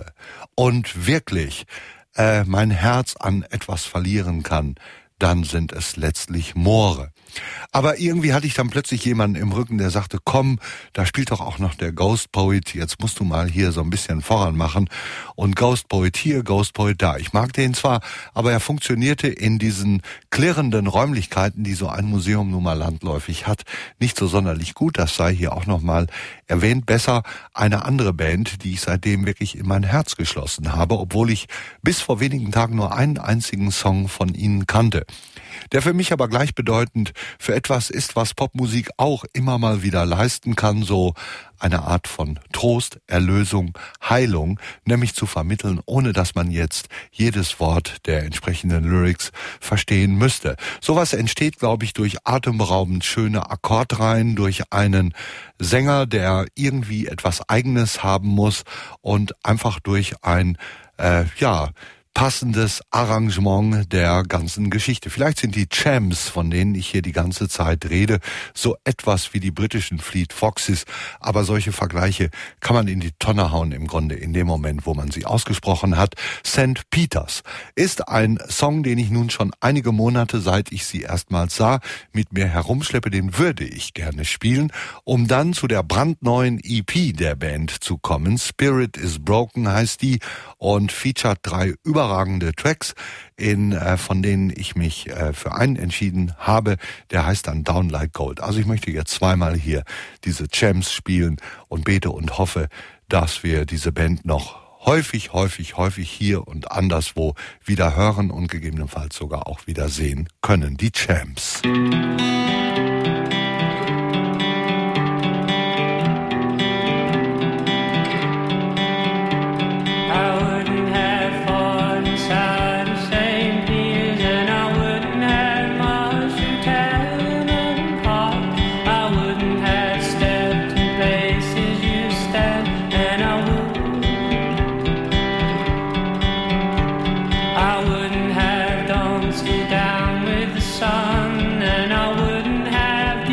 und wirklich äh, mein Herz an etwas verlieren kann, dann sind es letztlich Moore. Aber irgendwie hatte ich dann plötzlich jemanden im Rücken, der sagte, komm, da spielt doch auch noch der Ghost Poet, jetzt musst du mal hier so ein bisschen voran machen. Und Ghost Poet hier, Ghost Poet da. Ich mag den zwar, aber er funktionierte in diesen klirrenden Räumlichkeiten, die so ein Museum nun mal landläufig hat, nicht so sonderlich gut. Das sei hier auch nochmal erwähnt. Besser eine andere Band, die ich seitdem wirklich in mein Herz geschlossen habe, obwohl ich bis vor wenigen Tagen nur einen einzigen Song von ihnen kannte. Der für mich aber gleichbedeutend für etwas ist, was Popmusik auch immer mal wieder leisten kann, so eine Art von Trost, Erlösung, Heilung, nämlich zu vermitteln, ohne dass man jetzt jedes Wort der entsprechenden Lyrics verstehen müsste. Sowas entsteht, glaube ich, durch atemberaubend schöne Akkordreihen, durch einen Sänger, der irgendwie etwas Eigenes haben muss und einfach durch ein, äh, ja, passendes Arrangement der ganzen Geschichte. Vielleicht sind die Champs, von denen ich hier die ganze Zeit rede, so etwas wie die britischen Fleet Foxes, aber solche Vergleiche kann man in die Tonne hauen im Grunde in dem Moment, wo man sie ausgesprochen hat. Sankt Peters ist ein Song, den ich nun schon einige Monate, seit ich sie erstmals sah, mit mir herumschleppe, den würde ich gerne spielen, um dann zu der brandneuen E P der Band zu kommen. Spirit is Broken heißt die und featuret drei über überragende Tracks, in, äh, von denen ich mich äh, für einen entschieden habe. Der heißt dann Down Like Gold. Also ich möchte jetzt zweimal hier diese Champs spielen und bete und hoffe, dass wir diese Band noch häufig, häufig, häufig hier und anderswo wieder hören und gegebenenfalls sogar auch wieder sehen können. Die Champs. Down with the sun, and I wouldn't have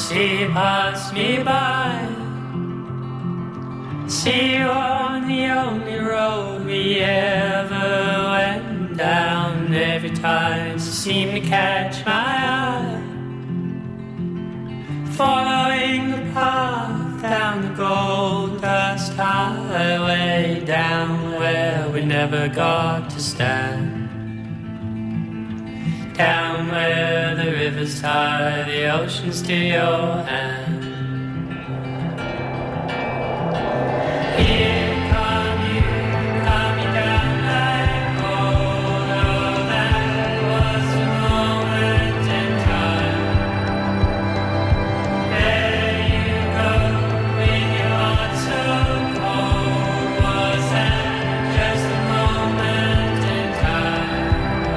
see pass me by. See you on the only road we ever went down. Every time you seem to catch my eye, following the path down the gold dust highway, down where we never got to stand. Down where the rivers tie the oceans to your hand. Here come you, coming down like gold. Oh, that was a moment in time. There you go, with your heart so cold. Was that just a moment in time?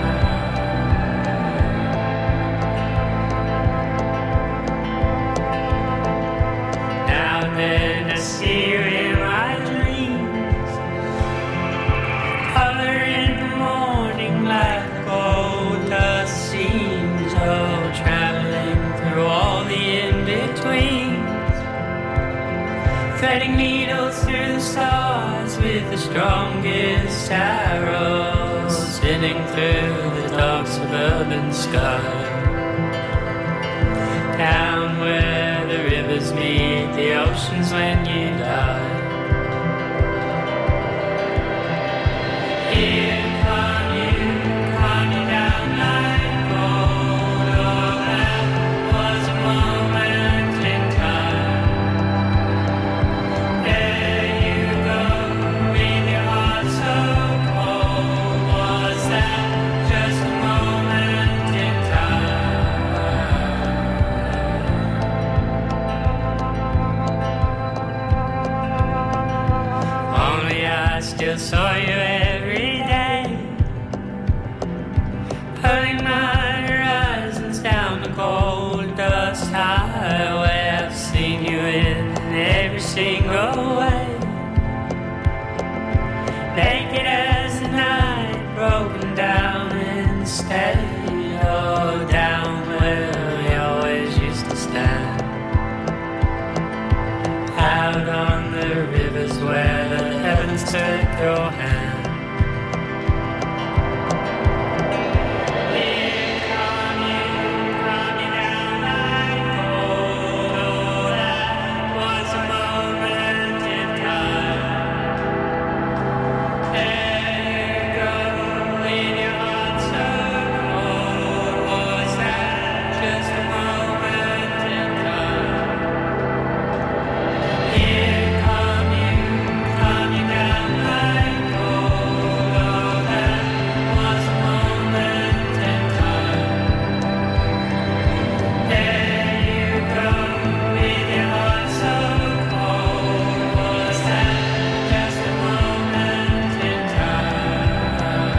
Now and then I see you in my dreams, color in the morning like gold dust seems. Oh, traveling through all the in-betweens, threading needles through the stars with the strongest arrows, spinning through the dark suburban sky. Down where the rivers meet the oceans when you die. Here come you, coming down like gold. Oh, that was a moment in time. There you go, with your heart so cold. Was that just a moment in time? Only I still saw you every day, pulling my horizons down the gold dust highway. I've seen you in every single way, naked as the night, broken down and steady. Oh, down where we always used to stand, out on the rivers where the heavens took your hand. Here come you, coming down like gold. Oh, that was a moment in time. There you go, with your heart so cold. Was that just a moment in time? Here come you, coming down like gold. Oh, that was a moment in time. There you go, with your heart so cold. Was that just a moment in time?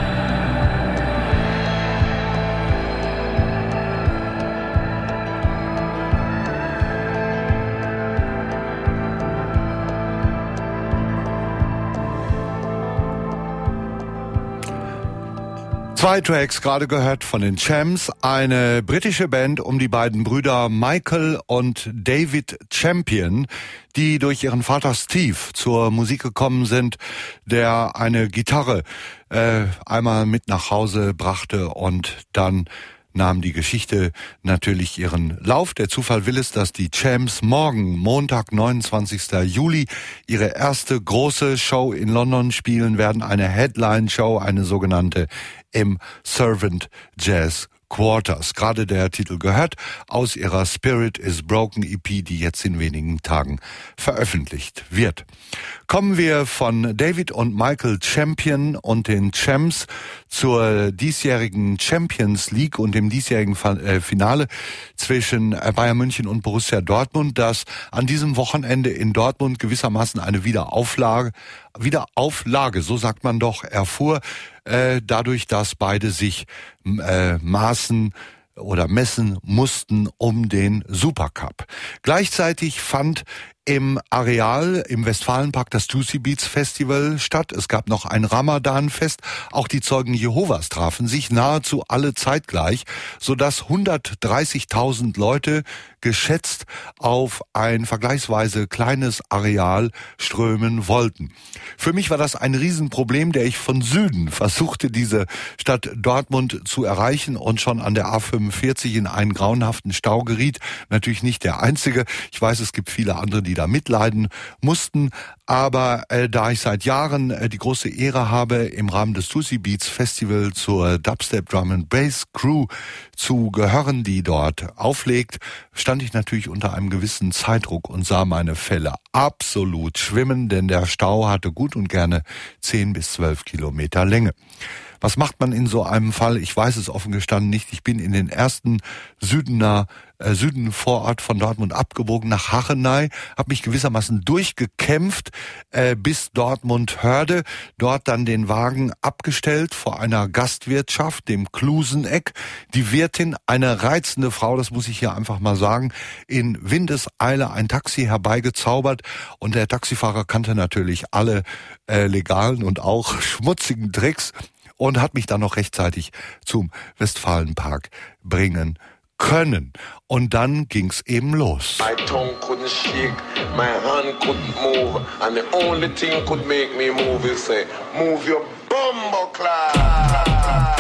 Zwei Tracks gerade gehört von den Champs, eine britische Band um die beiden Brüder Michael und David Champion, die durch ihren Vater Steve zur Musik gekommen sind, der eine Gitarre äh, einmal mit nach Hause brachte, und dann nahm die Geschichte natürlich ihren Lauf. Der Zufall will es, dass die Champs morgen, Montag, neunundzwanzigsten Juli, ihre erste große Show in London spielen werden. Eine Headline-Show, eine sogenannte, im Servant Jazz Quarters. Gerade der Titel gehört aus ihrer Spirit is Broken E P, die jetzt in wenigen Tagen veröffentlicht wird. Kommen wir von David und Michael Champion und den Champs zur diesjährigen Champions League und dem diesjährigen Finale zwischen Bayern München und Borussia Dortmund, das an diesem Wochenende in Dortmund gewissermaßen eine Wiederauflage, Wiederauflage, so sagt man doch, erfuhr, äh, dadurch, dass beide sich äh, maßen oder messen mussten um den Supercup. Gleichzeitig fand im Areal im Westfalenpark das Juicy Beats Festival statt. Es gab noch ein Ramadanfest. Auch die Zeugen Jehovas trafen sich nahezu alle zeitgleich, sodass hundertdreißigtausend Leute geschätzt auf ein vergleichsweise kleines Areal strömen wollten. Für mich war das ein Riesenproblem, der ich von Süden versuchte, diese Stadt Dortmund zu erreichen und schon an der A fünfundvierzig in einen grauenhaften Stau geriet. Natürlich nicht der einzige. Ich weiß, es gibt viele andere, die da mitleiden mussten. Aber äh, da ich seit Jahren äh, die große Ehre habe, im Rahmen des Juicy Beats Festival zur Dubstep Drum and Bass Crew zu gehören, die dort auflegt, stand ich natürlich unter einem gewissen Zeitdruck und sah meine Fälle absolut schwimmen, denn der Stau hatte gut und gerne zehn bis zwölf Kilometer Länge. Was macht man in so einem Fall? Ich weiß es offen gestanden nicht. Ich bin in den ersten Südener, äh, Südenvorort von Dortmund abgebogen nach Hachenay, habe mich gewissermaßen durchgekämpft äh, bis Dortmund-Hörde, dort dann den Wagen abgestellt vor einer Gastwirtschaft, dem Kluseneck. Die Wirtin, eine reizende Frau, das muss ich hier einfach mal sagen, in Windeseile ein Taxi herbeigezaubert und der Taxifahrer kannte natürlich alle äh, legalen und auch schmutzigen Tricks und hat mich dann noch rechtzeitig zum Westfalenpark bringen können. Und dann ging's eben los. My tongue couldn't shake, my hand couldn't move, and the only thing could make me move is say, move your bumbo clap.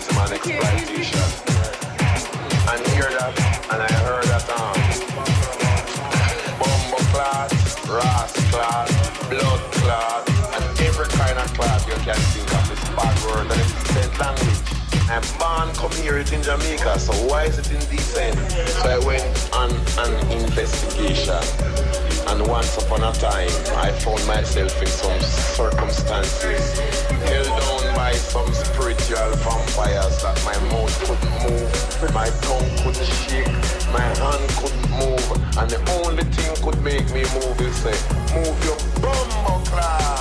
maximum exploitation. And hear that, and I heard that um, bumbo clot, ras clot, blood clot, and every kind of clot you can think of this bad word and it's decent language. I'm born come here it in Jamaica, so why is it indecent? So I went on an investigation, and once upon a time I found myself in some circumstances held down by some spiritual vampires that my mouth couldn't move, my tongue couldn't shake, my hand couldn't move, and the only thing could make me move is say, move your bumbo class.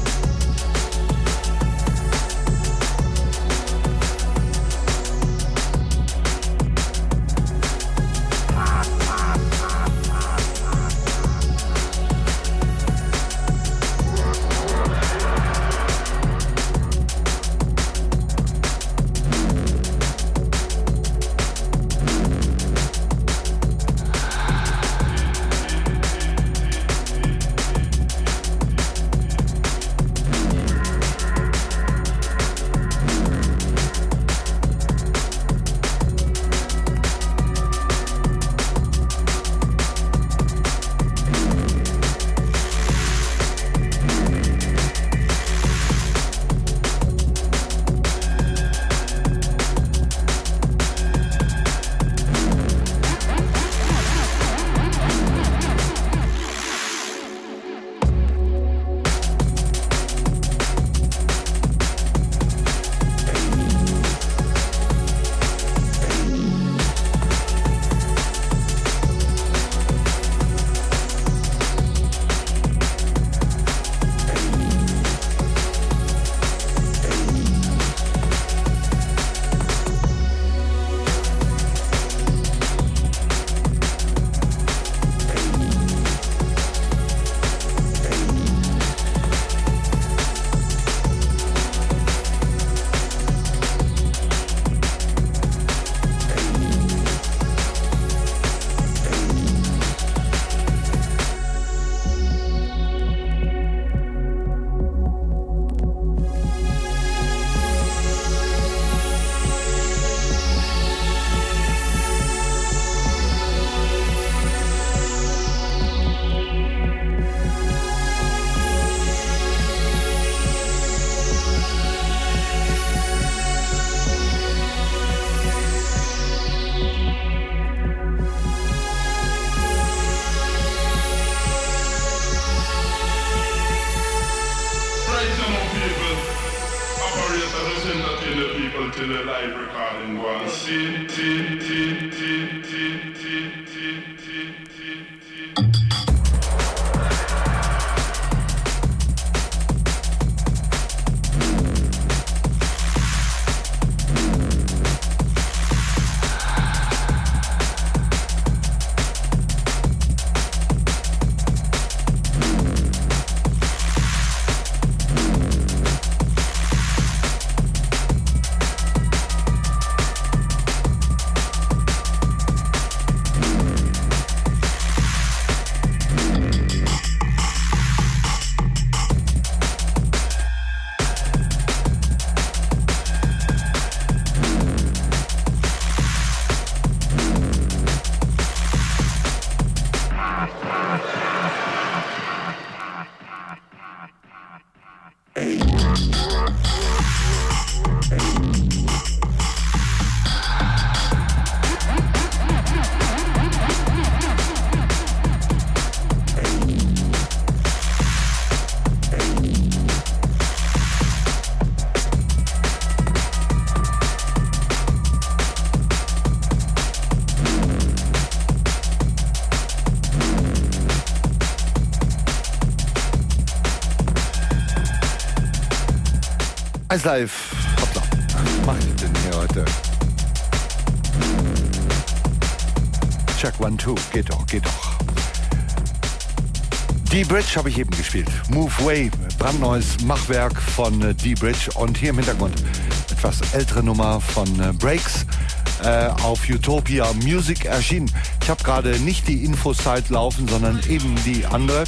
Till the live recording go and see, see, see, see, see, see, see, see, see. eins Live. Hoppla. Was mache ich denn hier heute? Check one, two. Geht doch, geht doch. D-Bridge habe ich eben gespielt. Move Way, brandneues Machwerk von äh, D-Bridge. Und hier im Hintergrund etwas ältere Nummer von äh, Breaks äh, auf Utopia Music erschienen. Ich habe gerade nicht die Infosite laufen, sondern eben die andere.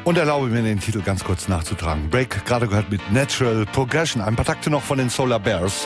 Und erlaube mir, den Titel ganz kurz nachzutragen. Break, gerade gehört mit Natural Progression. Ein paar Takte noch von den Solar Bears.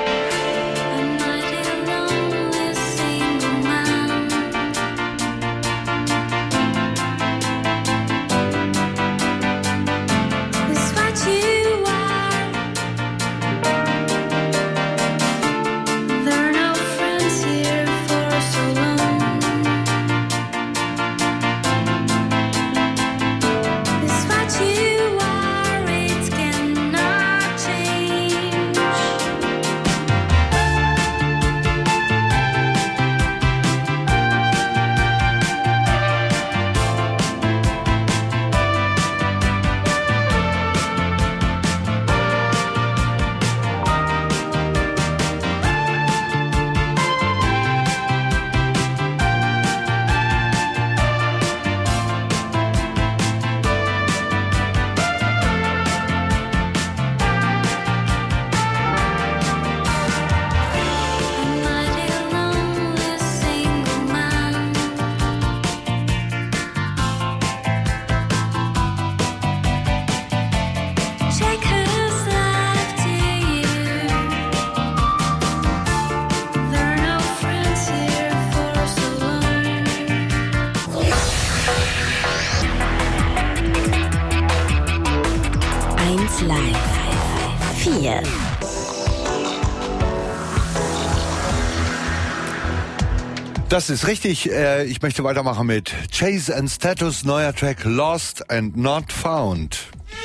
Das ist richtig. Ich möchte weitermachen mit Chase and Status, neuer Track Lost and Not Found.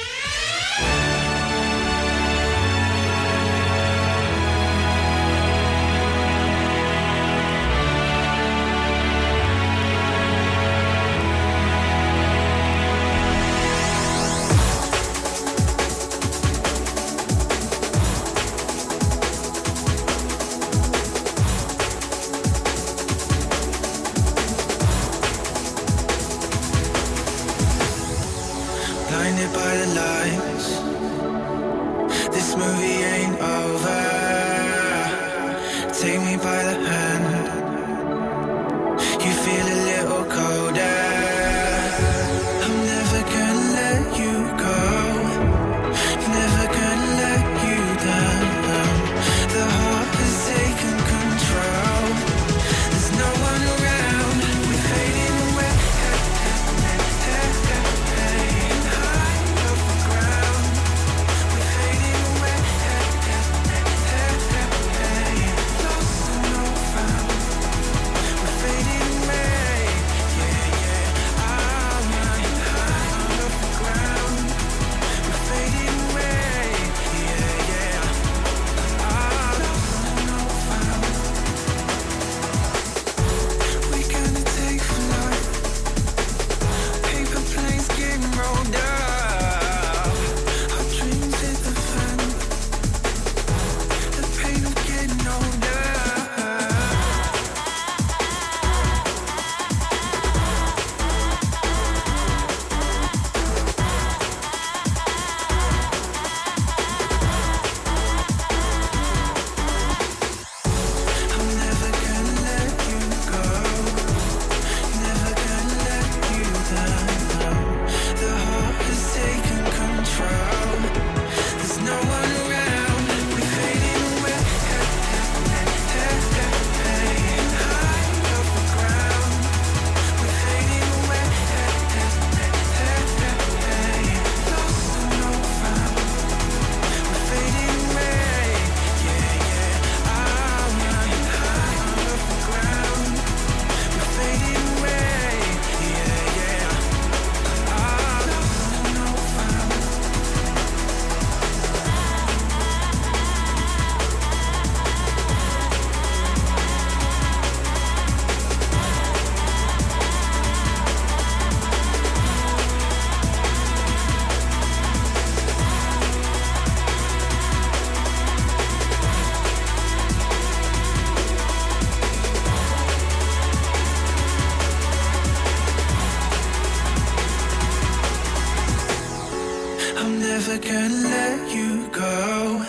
never gonna let you go,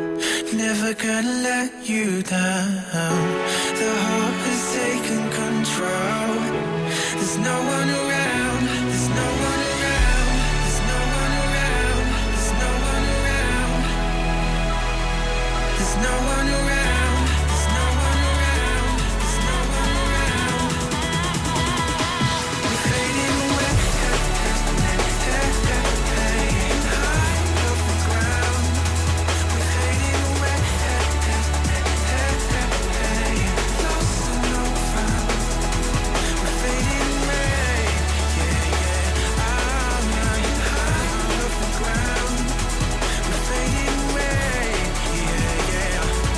never gonna let you down. The heart has taken control. There's no one around, there's no one around. no one around. There's no one around. There's no one around. We're fading away. High off the ground. We're fading away. Lost and no found. We're fading away. Yeah, yeah. I'm lying high off the ground. We're fading away. Yeah, yeah.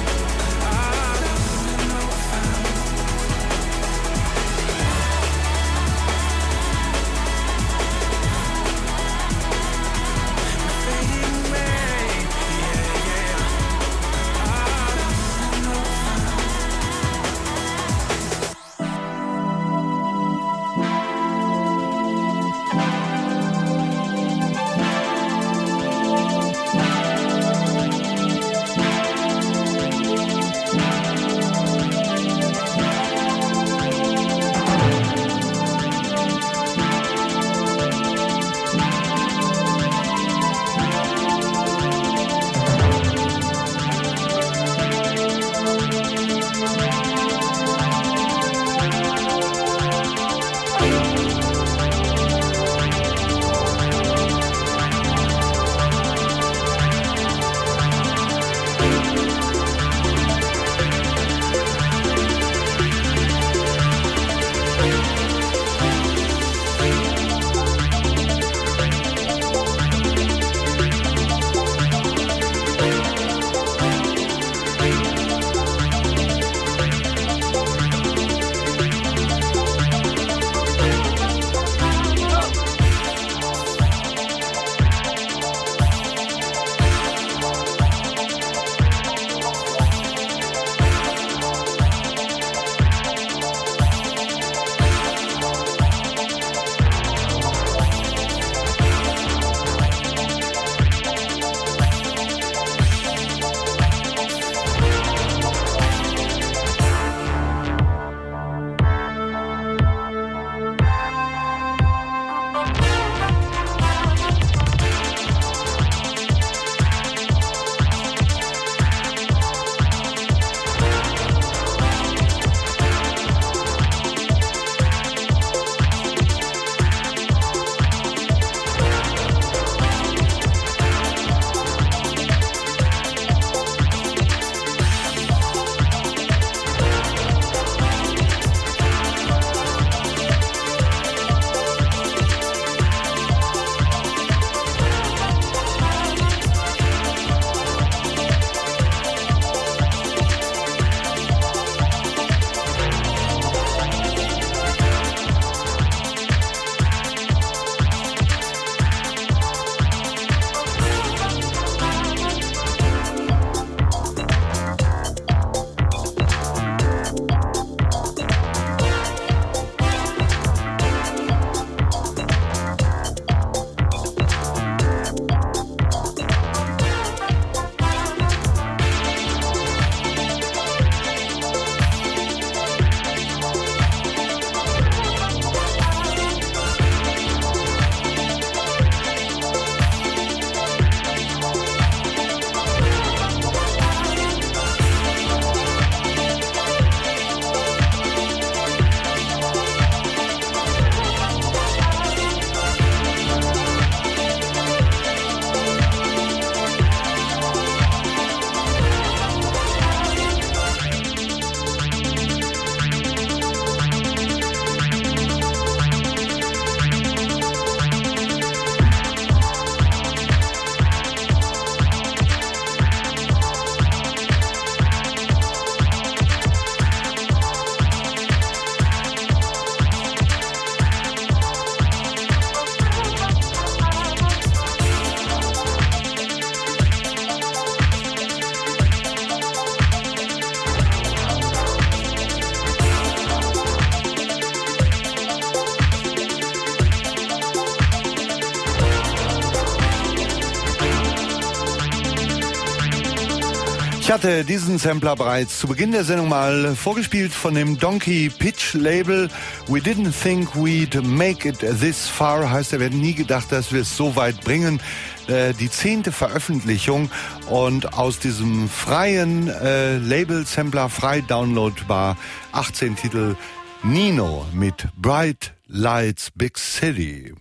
Ich hatte diesen Sampler bereits zu Beginn der Sendung mal vorgespielt von dem Donkey Pitch Label. We didn't think we'd make it this far, heißt, wir hätten nie gedacht, dass wir es so weit bringen. Äh, die zehnte Veröffentlichung und aus diesem freien äh, Label-Sampler, frei downloadbar, achtzehn Titel, Nino mit Bright Lights Big City.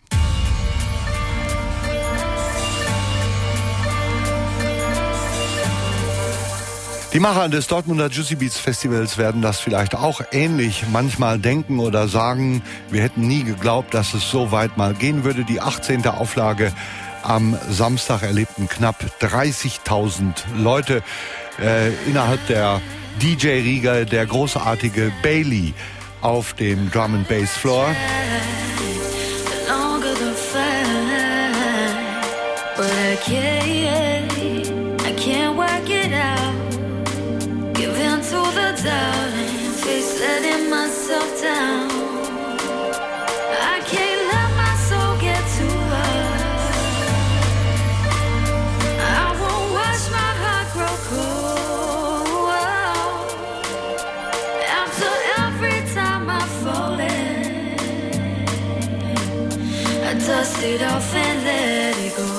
Die Macher des Dortmunder Juicy Beats Festivals werden das vielleicht auch ähnlich manchmal denken oder sagen, wir hätten nie geglaubt, dass es so weit mal gehen würde. Die achtzehnte Auflage am Samstag erlebten knapp dreißigtausend Leute äh, innerhalb der D J-Riege, der großartige Bailey auf dem Drum and Bass Floor. To the doubt and face letting myself down. I can't let my soul get too hard. I won't watch my heart grow cold. After every time I fall in, I dust it off and let it go.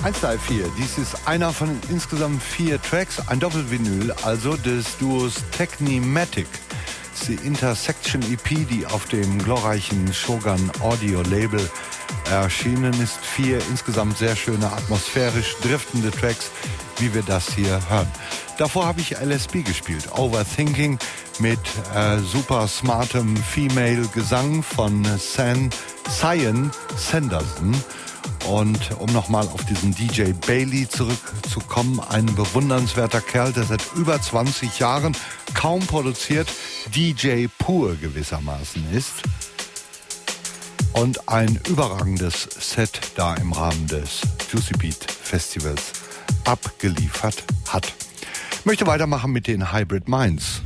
eins Live vier. Dies ist einer von insgesamt vier Tracks, ein Doppelvinyl, also des Duos Technimatic. Die Intersection E P, die auf dem glorreichen Shogun Audio Label erschienen ist. Vier insgesamt sehr schöne, atmosphärisch driftende Tracks, wie wir das hier hören. Davor habe ich L S B gespielt, Overthinking, mit äh, super smartem Female Gesang von San, Cyan Sanderson. Und um nochmal auf diesen D J Bailey zurückzukommen, ein bewundernswerter Kerl, der seit über zwanzig Jahren kaum produziert, D J pur gewissermaßen ist und ein überragendes Set da im Rahmen des Juicy Beat Festivals abgeliefert hat. Ich möchte weitermachen mit den Hybrid Minds.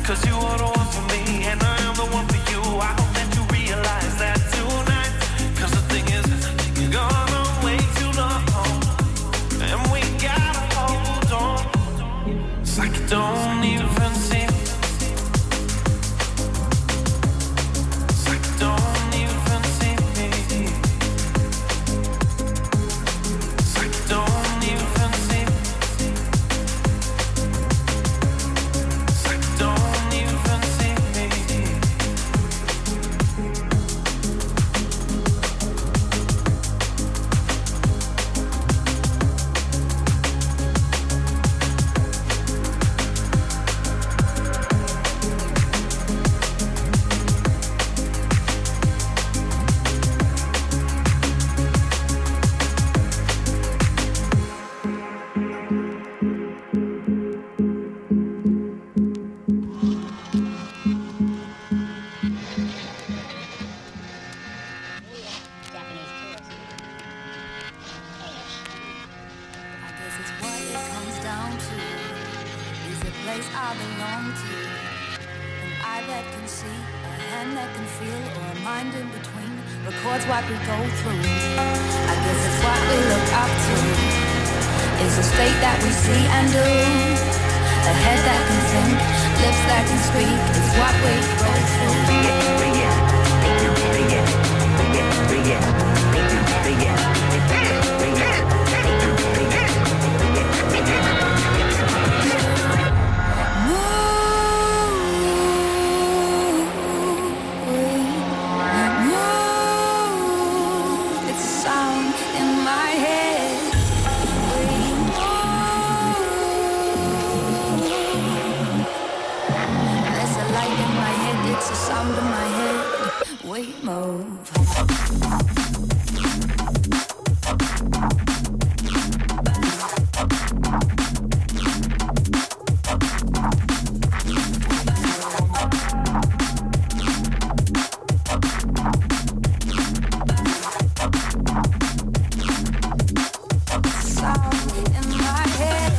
Cause you are the one for me, and I am the one for you. I hope that you realize that tonight. Cause the thing is, you're gone on way too long, and we gotta hold on. It's like you don't even see me. It's like you don't even see me. It's like you don't even see me. It's like you don't even see me. I guess it's what it comes down to. Is a place I belong to. An eye that can see, a hand that can feel, or a mind in between. Records what we go through. I guess it's what we look up to. Is a state that we see and do. A head that can think, lips that can speak. It's what we go through. Move, it's a sound in my head. We move. There's a light in my head, it's a sound in my head. We move. Sound in my head.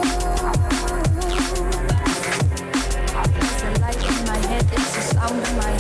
It's a light in my head, it's a sound in my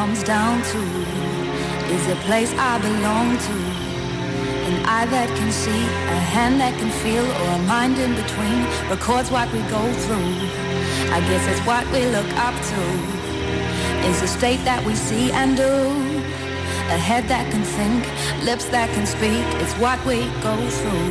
comes down to is a place I belong to. An eye that can see, a hand that can feel, or a mind in between records what we go through. I guess it's what we look up to, is a state that we see and do. A head that can think, lips that can speak, it's what we go through.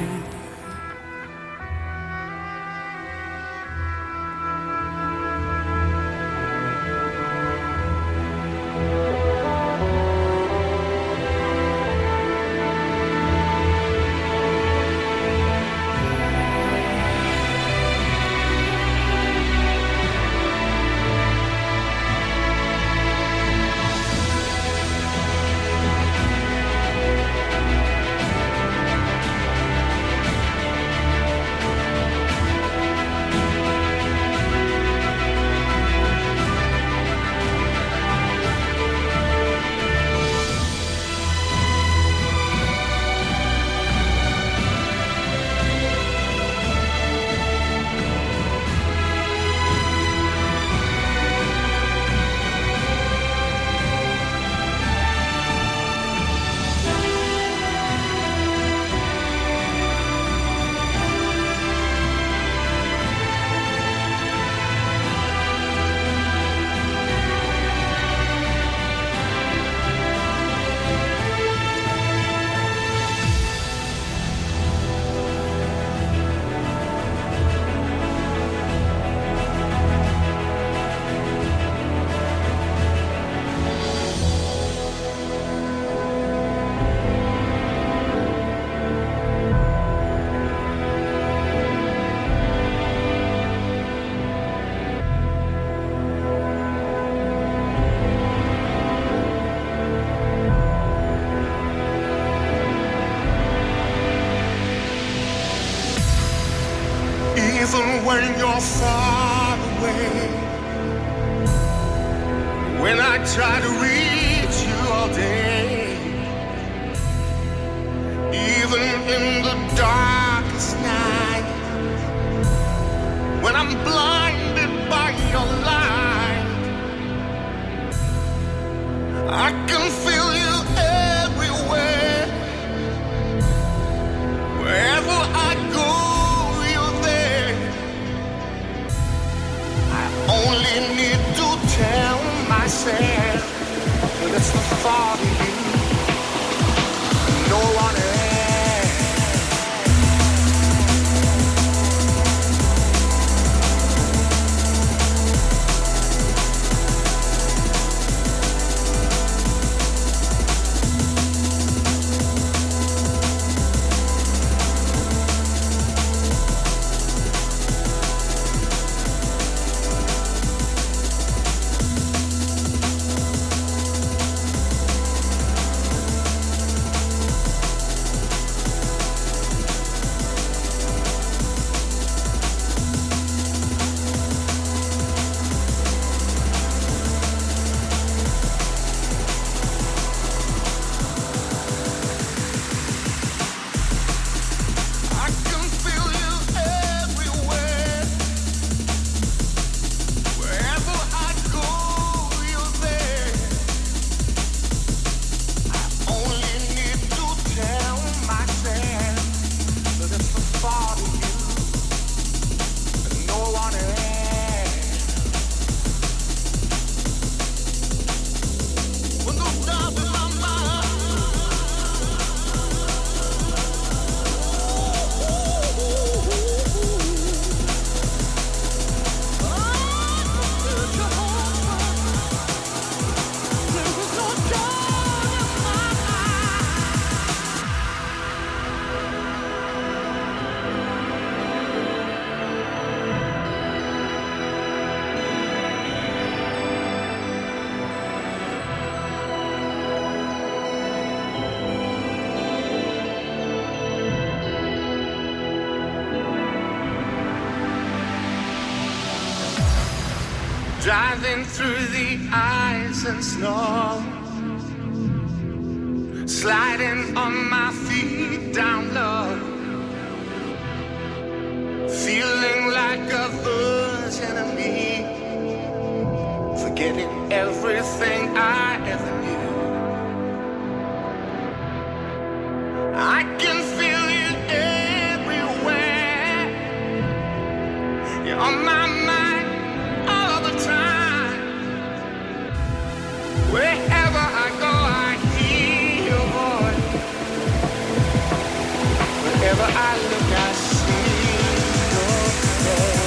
Even when you're far away, when I try to reach you all day, even in the darkest night, when I'm blinded by your light, I can feel you everywhere. Wherever I go, only need to tell myself that it's the thought of you, no one else. Driving through the ice and snow, sliding on my feet down low, feeling like a version of me, forgetting everything I I can feel it everywhere. You're on my mind all the time. Wherever I go, I hear your voice. Wherever I look, I see your face.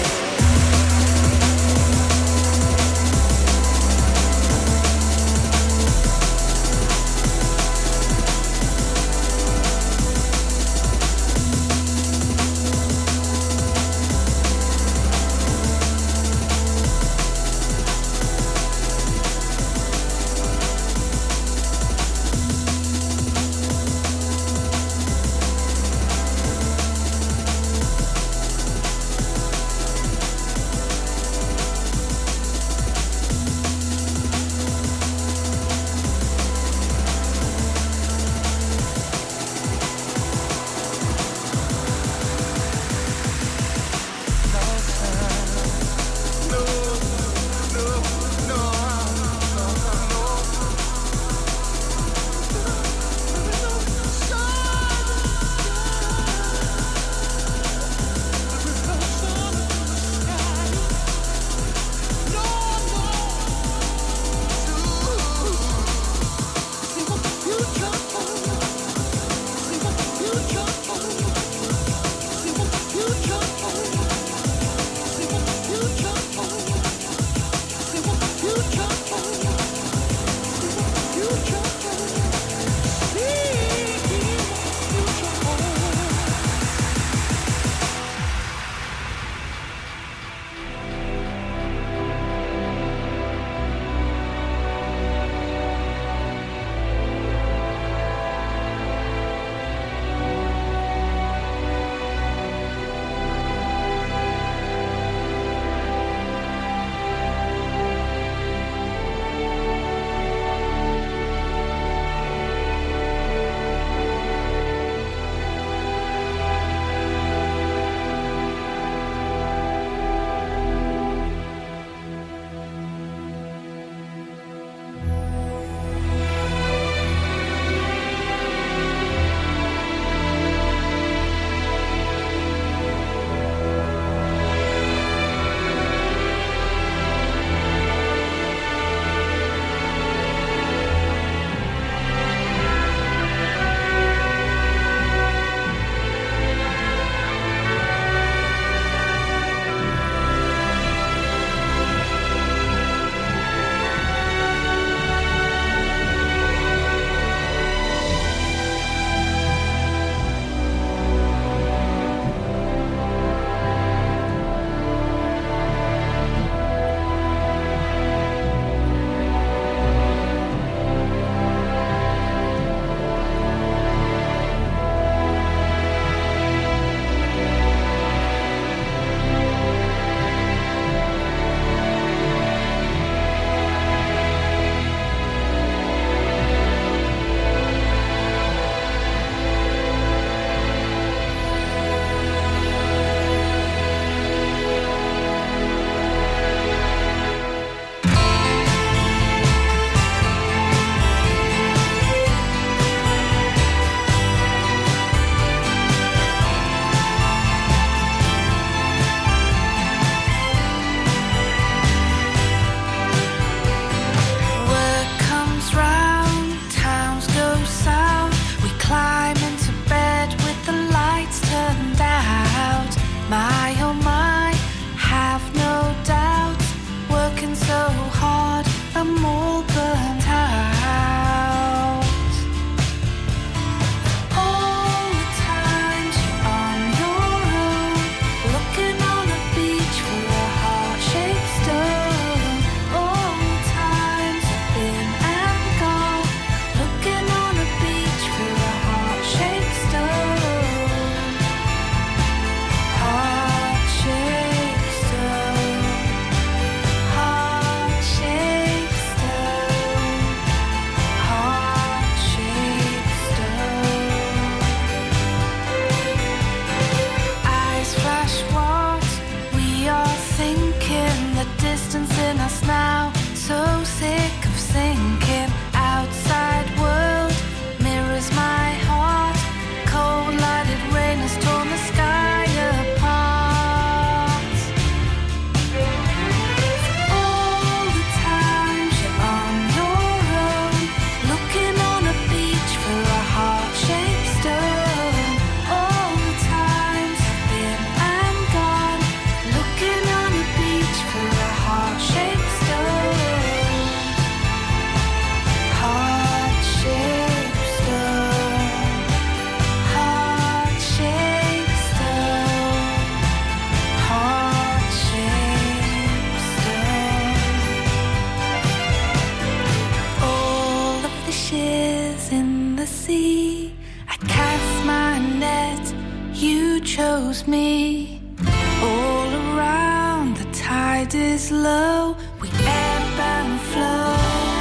chose me. All around the tide is low. We ebb and flow.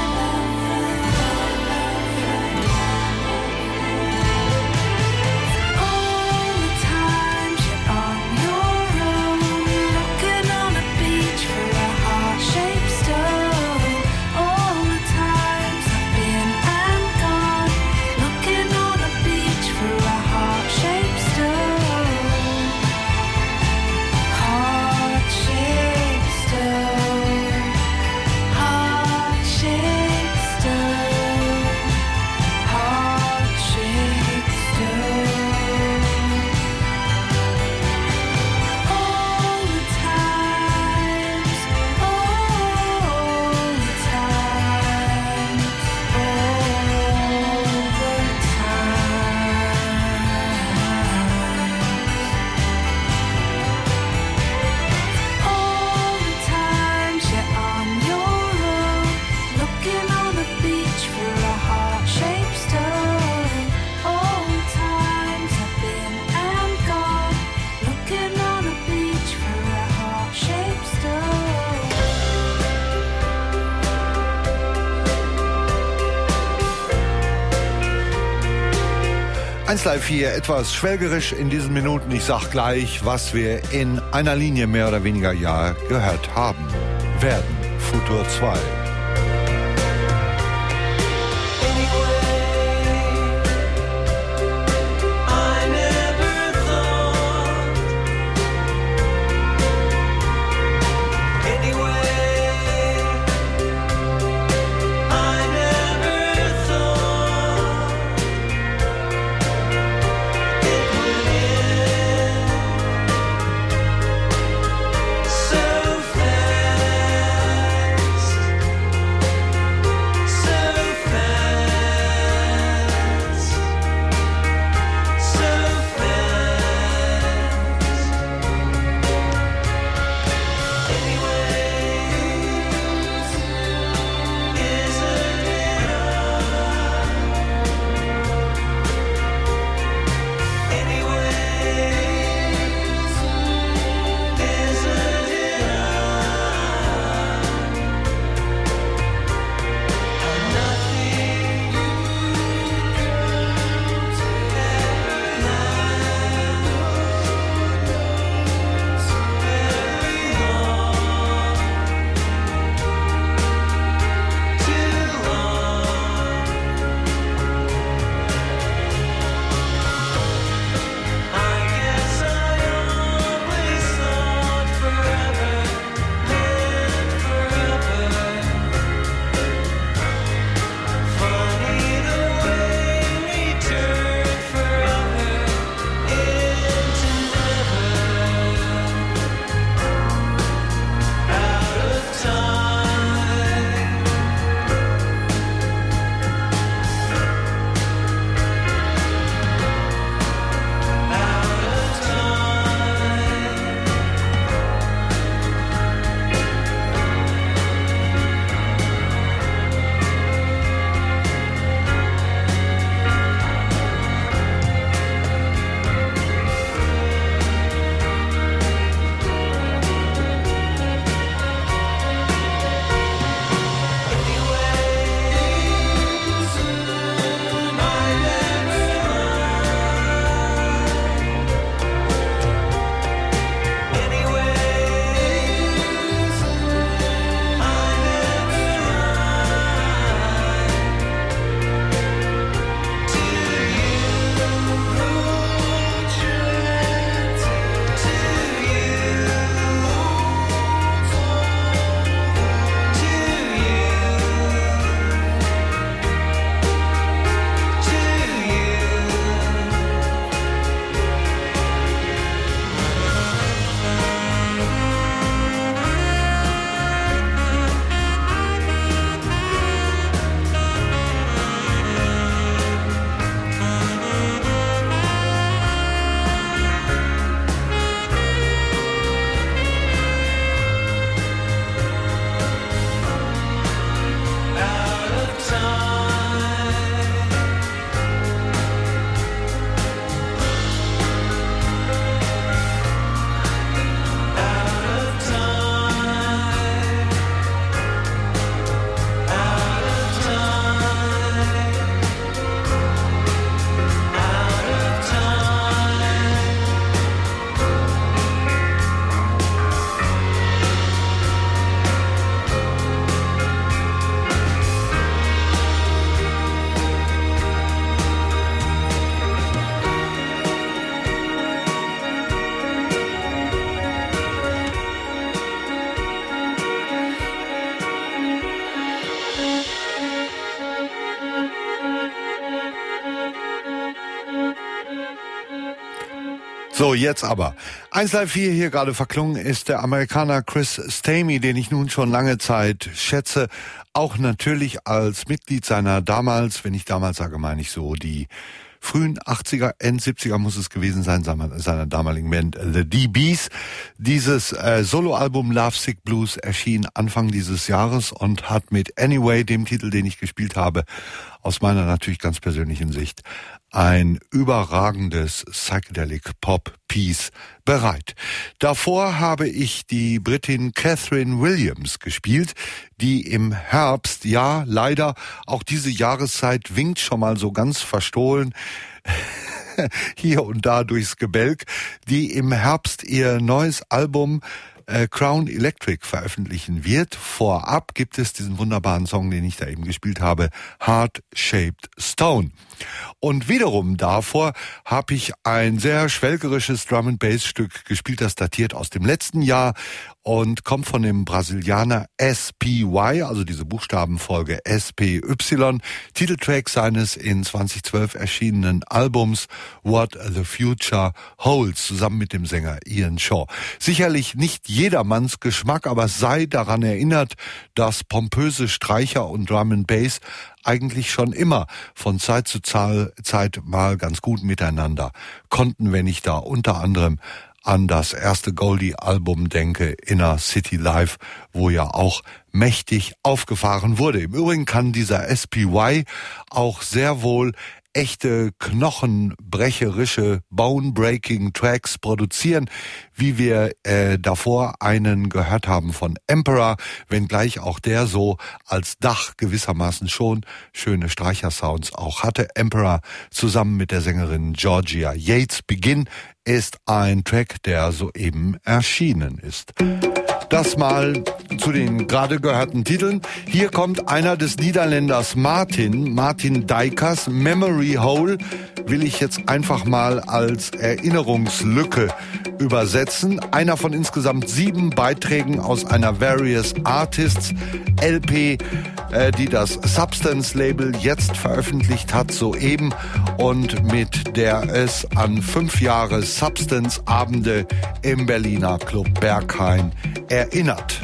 eins Live vier, etwas schwelgerisch in diesen Minuten. Ich sag gleich, was wir in einer Linie mehr oder weniger ja gehört haben. Werden. Futur zwei. So fast. So, jetzt aber. eins drei vier hier gerade verklungen ist der Amerikaner Chris Stamey, den ich nun schon lange Zeit schätze. Auch natürlich als Mitglied seiner damals, wenn ich damals sage, meine ich so, die frühen achtziger, End siebziger muss es gewesen sein, seiner, seiner damaligen Band The D Bs. Dieses äh, Soloalbum Love Sick Blues erschien Anfang dieses Jahres und hat mit Anyway, dem Titel, den ich gespielt habe, aus meiner natürlich ganz persönlichen Sicht ein überragendes Psychedelic Pop Piece bereit. Davor habe ich die Britin Catherine Williams gespielt, die im Herbst, ja leider, auch diese Jahreszeit winkt schon mal so ganz verstohlen hier und da durchs Gebälk, die im Herbst ihr neues Album äh, Crown Electric veröffentlichen wird. Vorab gibt es diesen wunderbaren Song, den ich da eben gespielt habe, Heart Shaped Stone. Und wiederum davor habe ich ein sehr schwelgerisches Drum and Bass Stück gespielt, das datiert aus dem letzten Jahr und kommt von dem Brasilianer S P Y, also diese Buchstabenfolge S P Y, Titeltrack seines in zwanzig zwölf erschienenen Albums What the Future Holds, zusammen mit dem Sänger Ian Shaw. Sicherlich nicht jedermanns Geschmack, aber sei daran erinnert, dass pompöse Streicher und Drum and Bass eigentlich schon immer von Zeit zu Zeit mal ganz gut miteinander konnten, wenn ich da unter anderem an das erste Goldie-Album denke, Inner City Life, wo ja auch mächtig aufgefahren wurde. Im Übrigen kann dieser S P Y auch sehr wohl echte knochenbrecherische Bone-Breaking Tracks produzieren, wie wir äh, davor einen gehört haben von Emperor, wenngleich auch der so als Dach gewissermaßen schon schöne Streichersounds auch hatte. Emperor zusammen mit der Sängerin Georgia Yates. Begin ist ein Track, der soeben erschienen ist. Das mal zu den gerade gehörten Titeln. Hier kommt einer des Niederländers Martin, Martin Dijkers, Memory Hole, will ich jetzt einfach mal als Erinnerungslücke übersetzen. Einer von insgesamt sieben Beiträgen aus einer Various Artists L P, äh, die das Substance Label jetzt veröffentlicht hat, soeben, und mit der es an fünf Jahre Substance Abende im Berliner Club Berghain erinnert.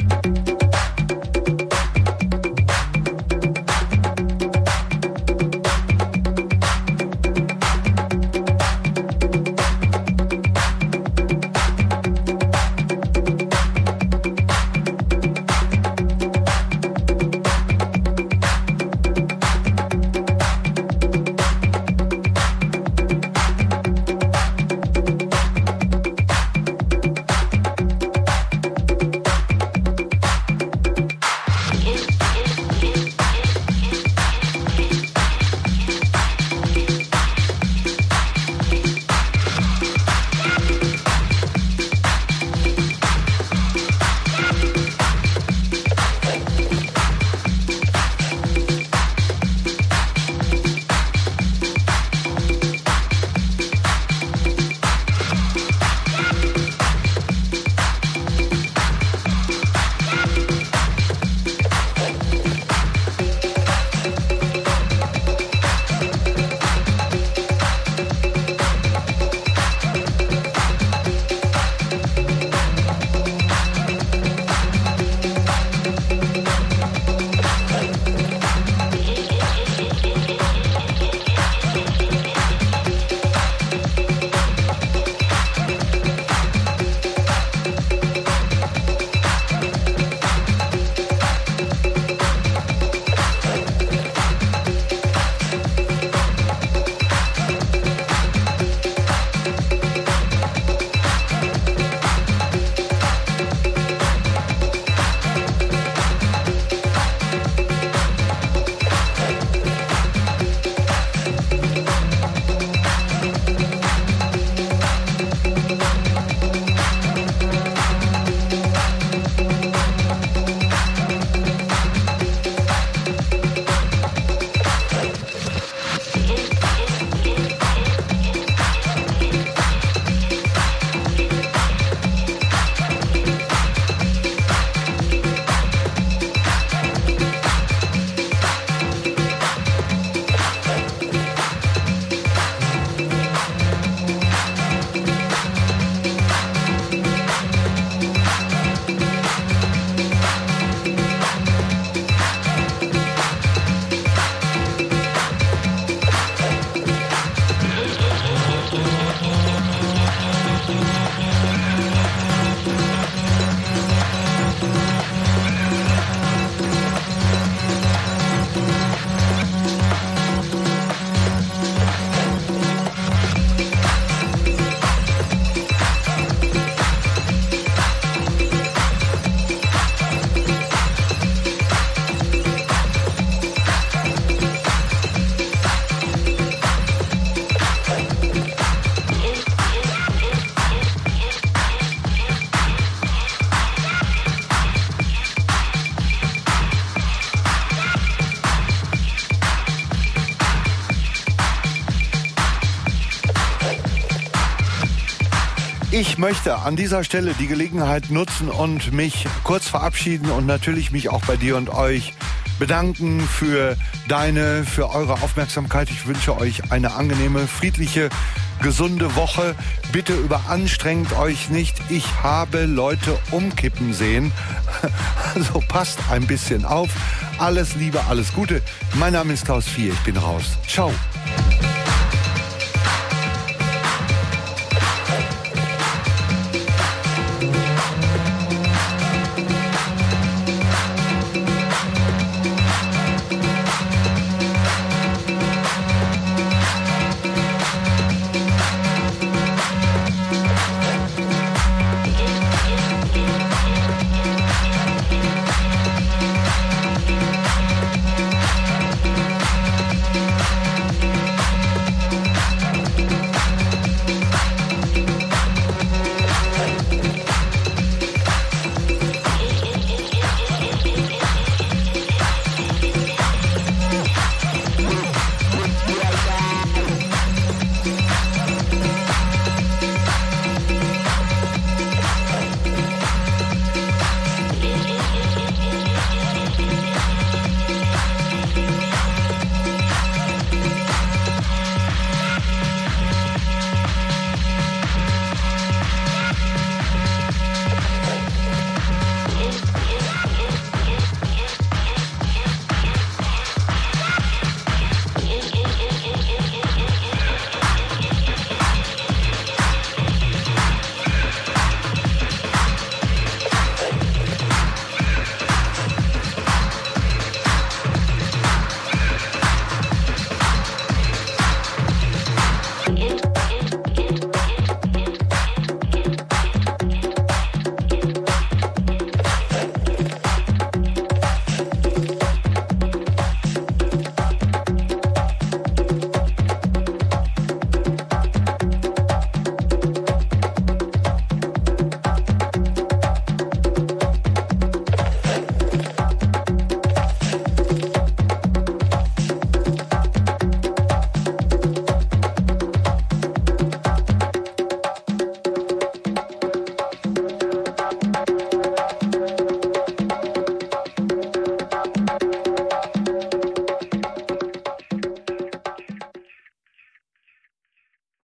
Ich möchte an dieser Stelle die Gelegenheit nutzen und mich kurz verabschieden und natürlich mich auch bei dir und euch bedanken für deine, für eure Aufmerksamkeit. Ich wünsche euch eine angenehme, friedliche, gesunde Woche. Bitte überanstrengt euch nicht. Ich habe Leute umkippen sehen. Also passt ein bisschen auf. Alles Liebe, alles Gute. Mein Name ist Klaus vier. Ich bin raus. Ciao.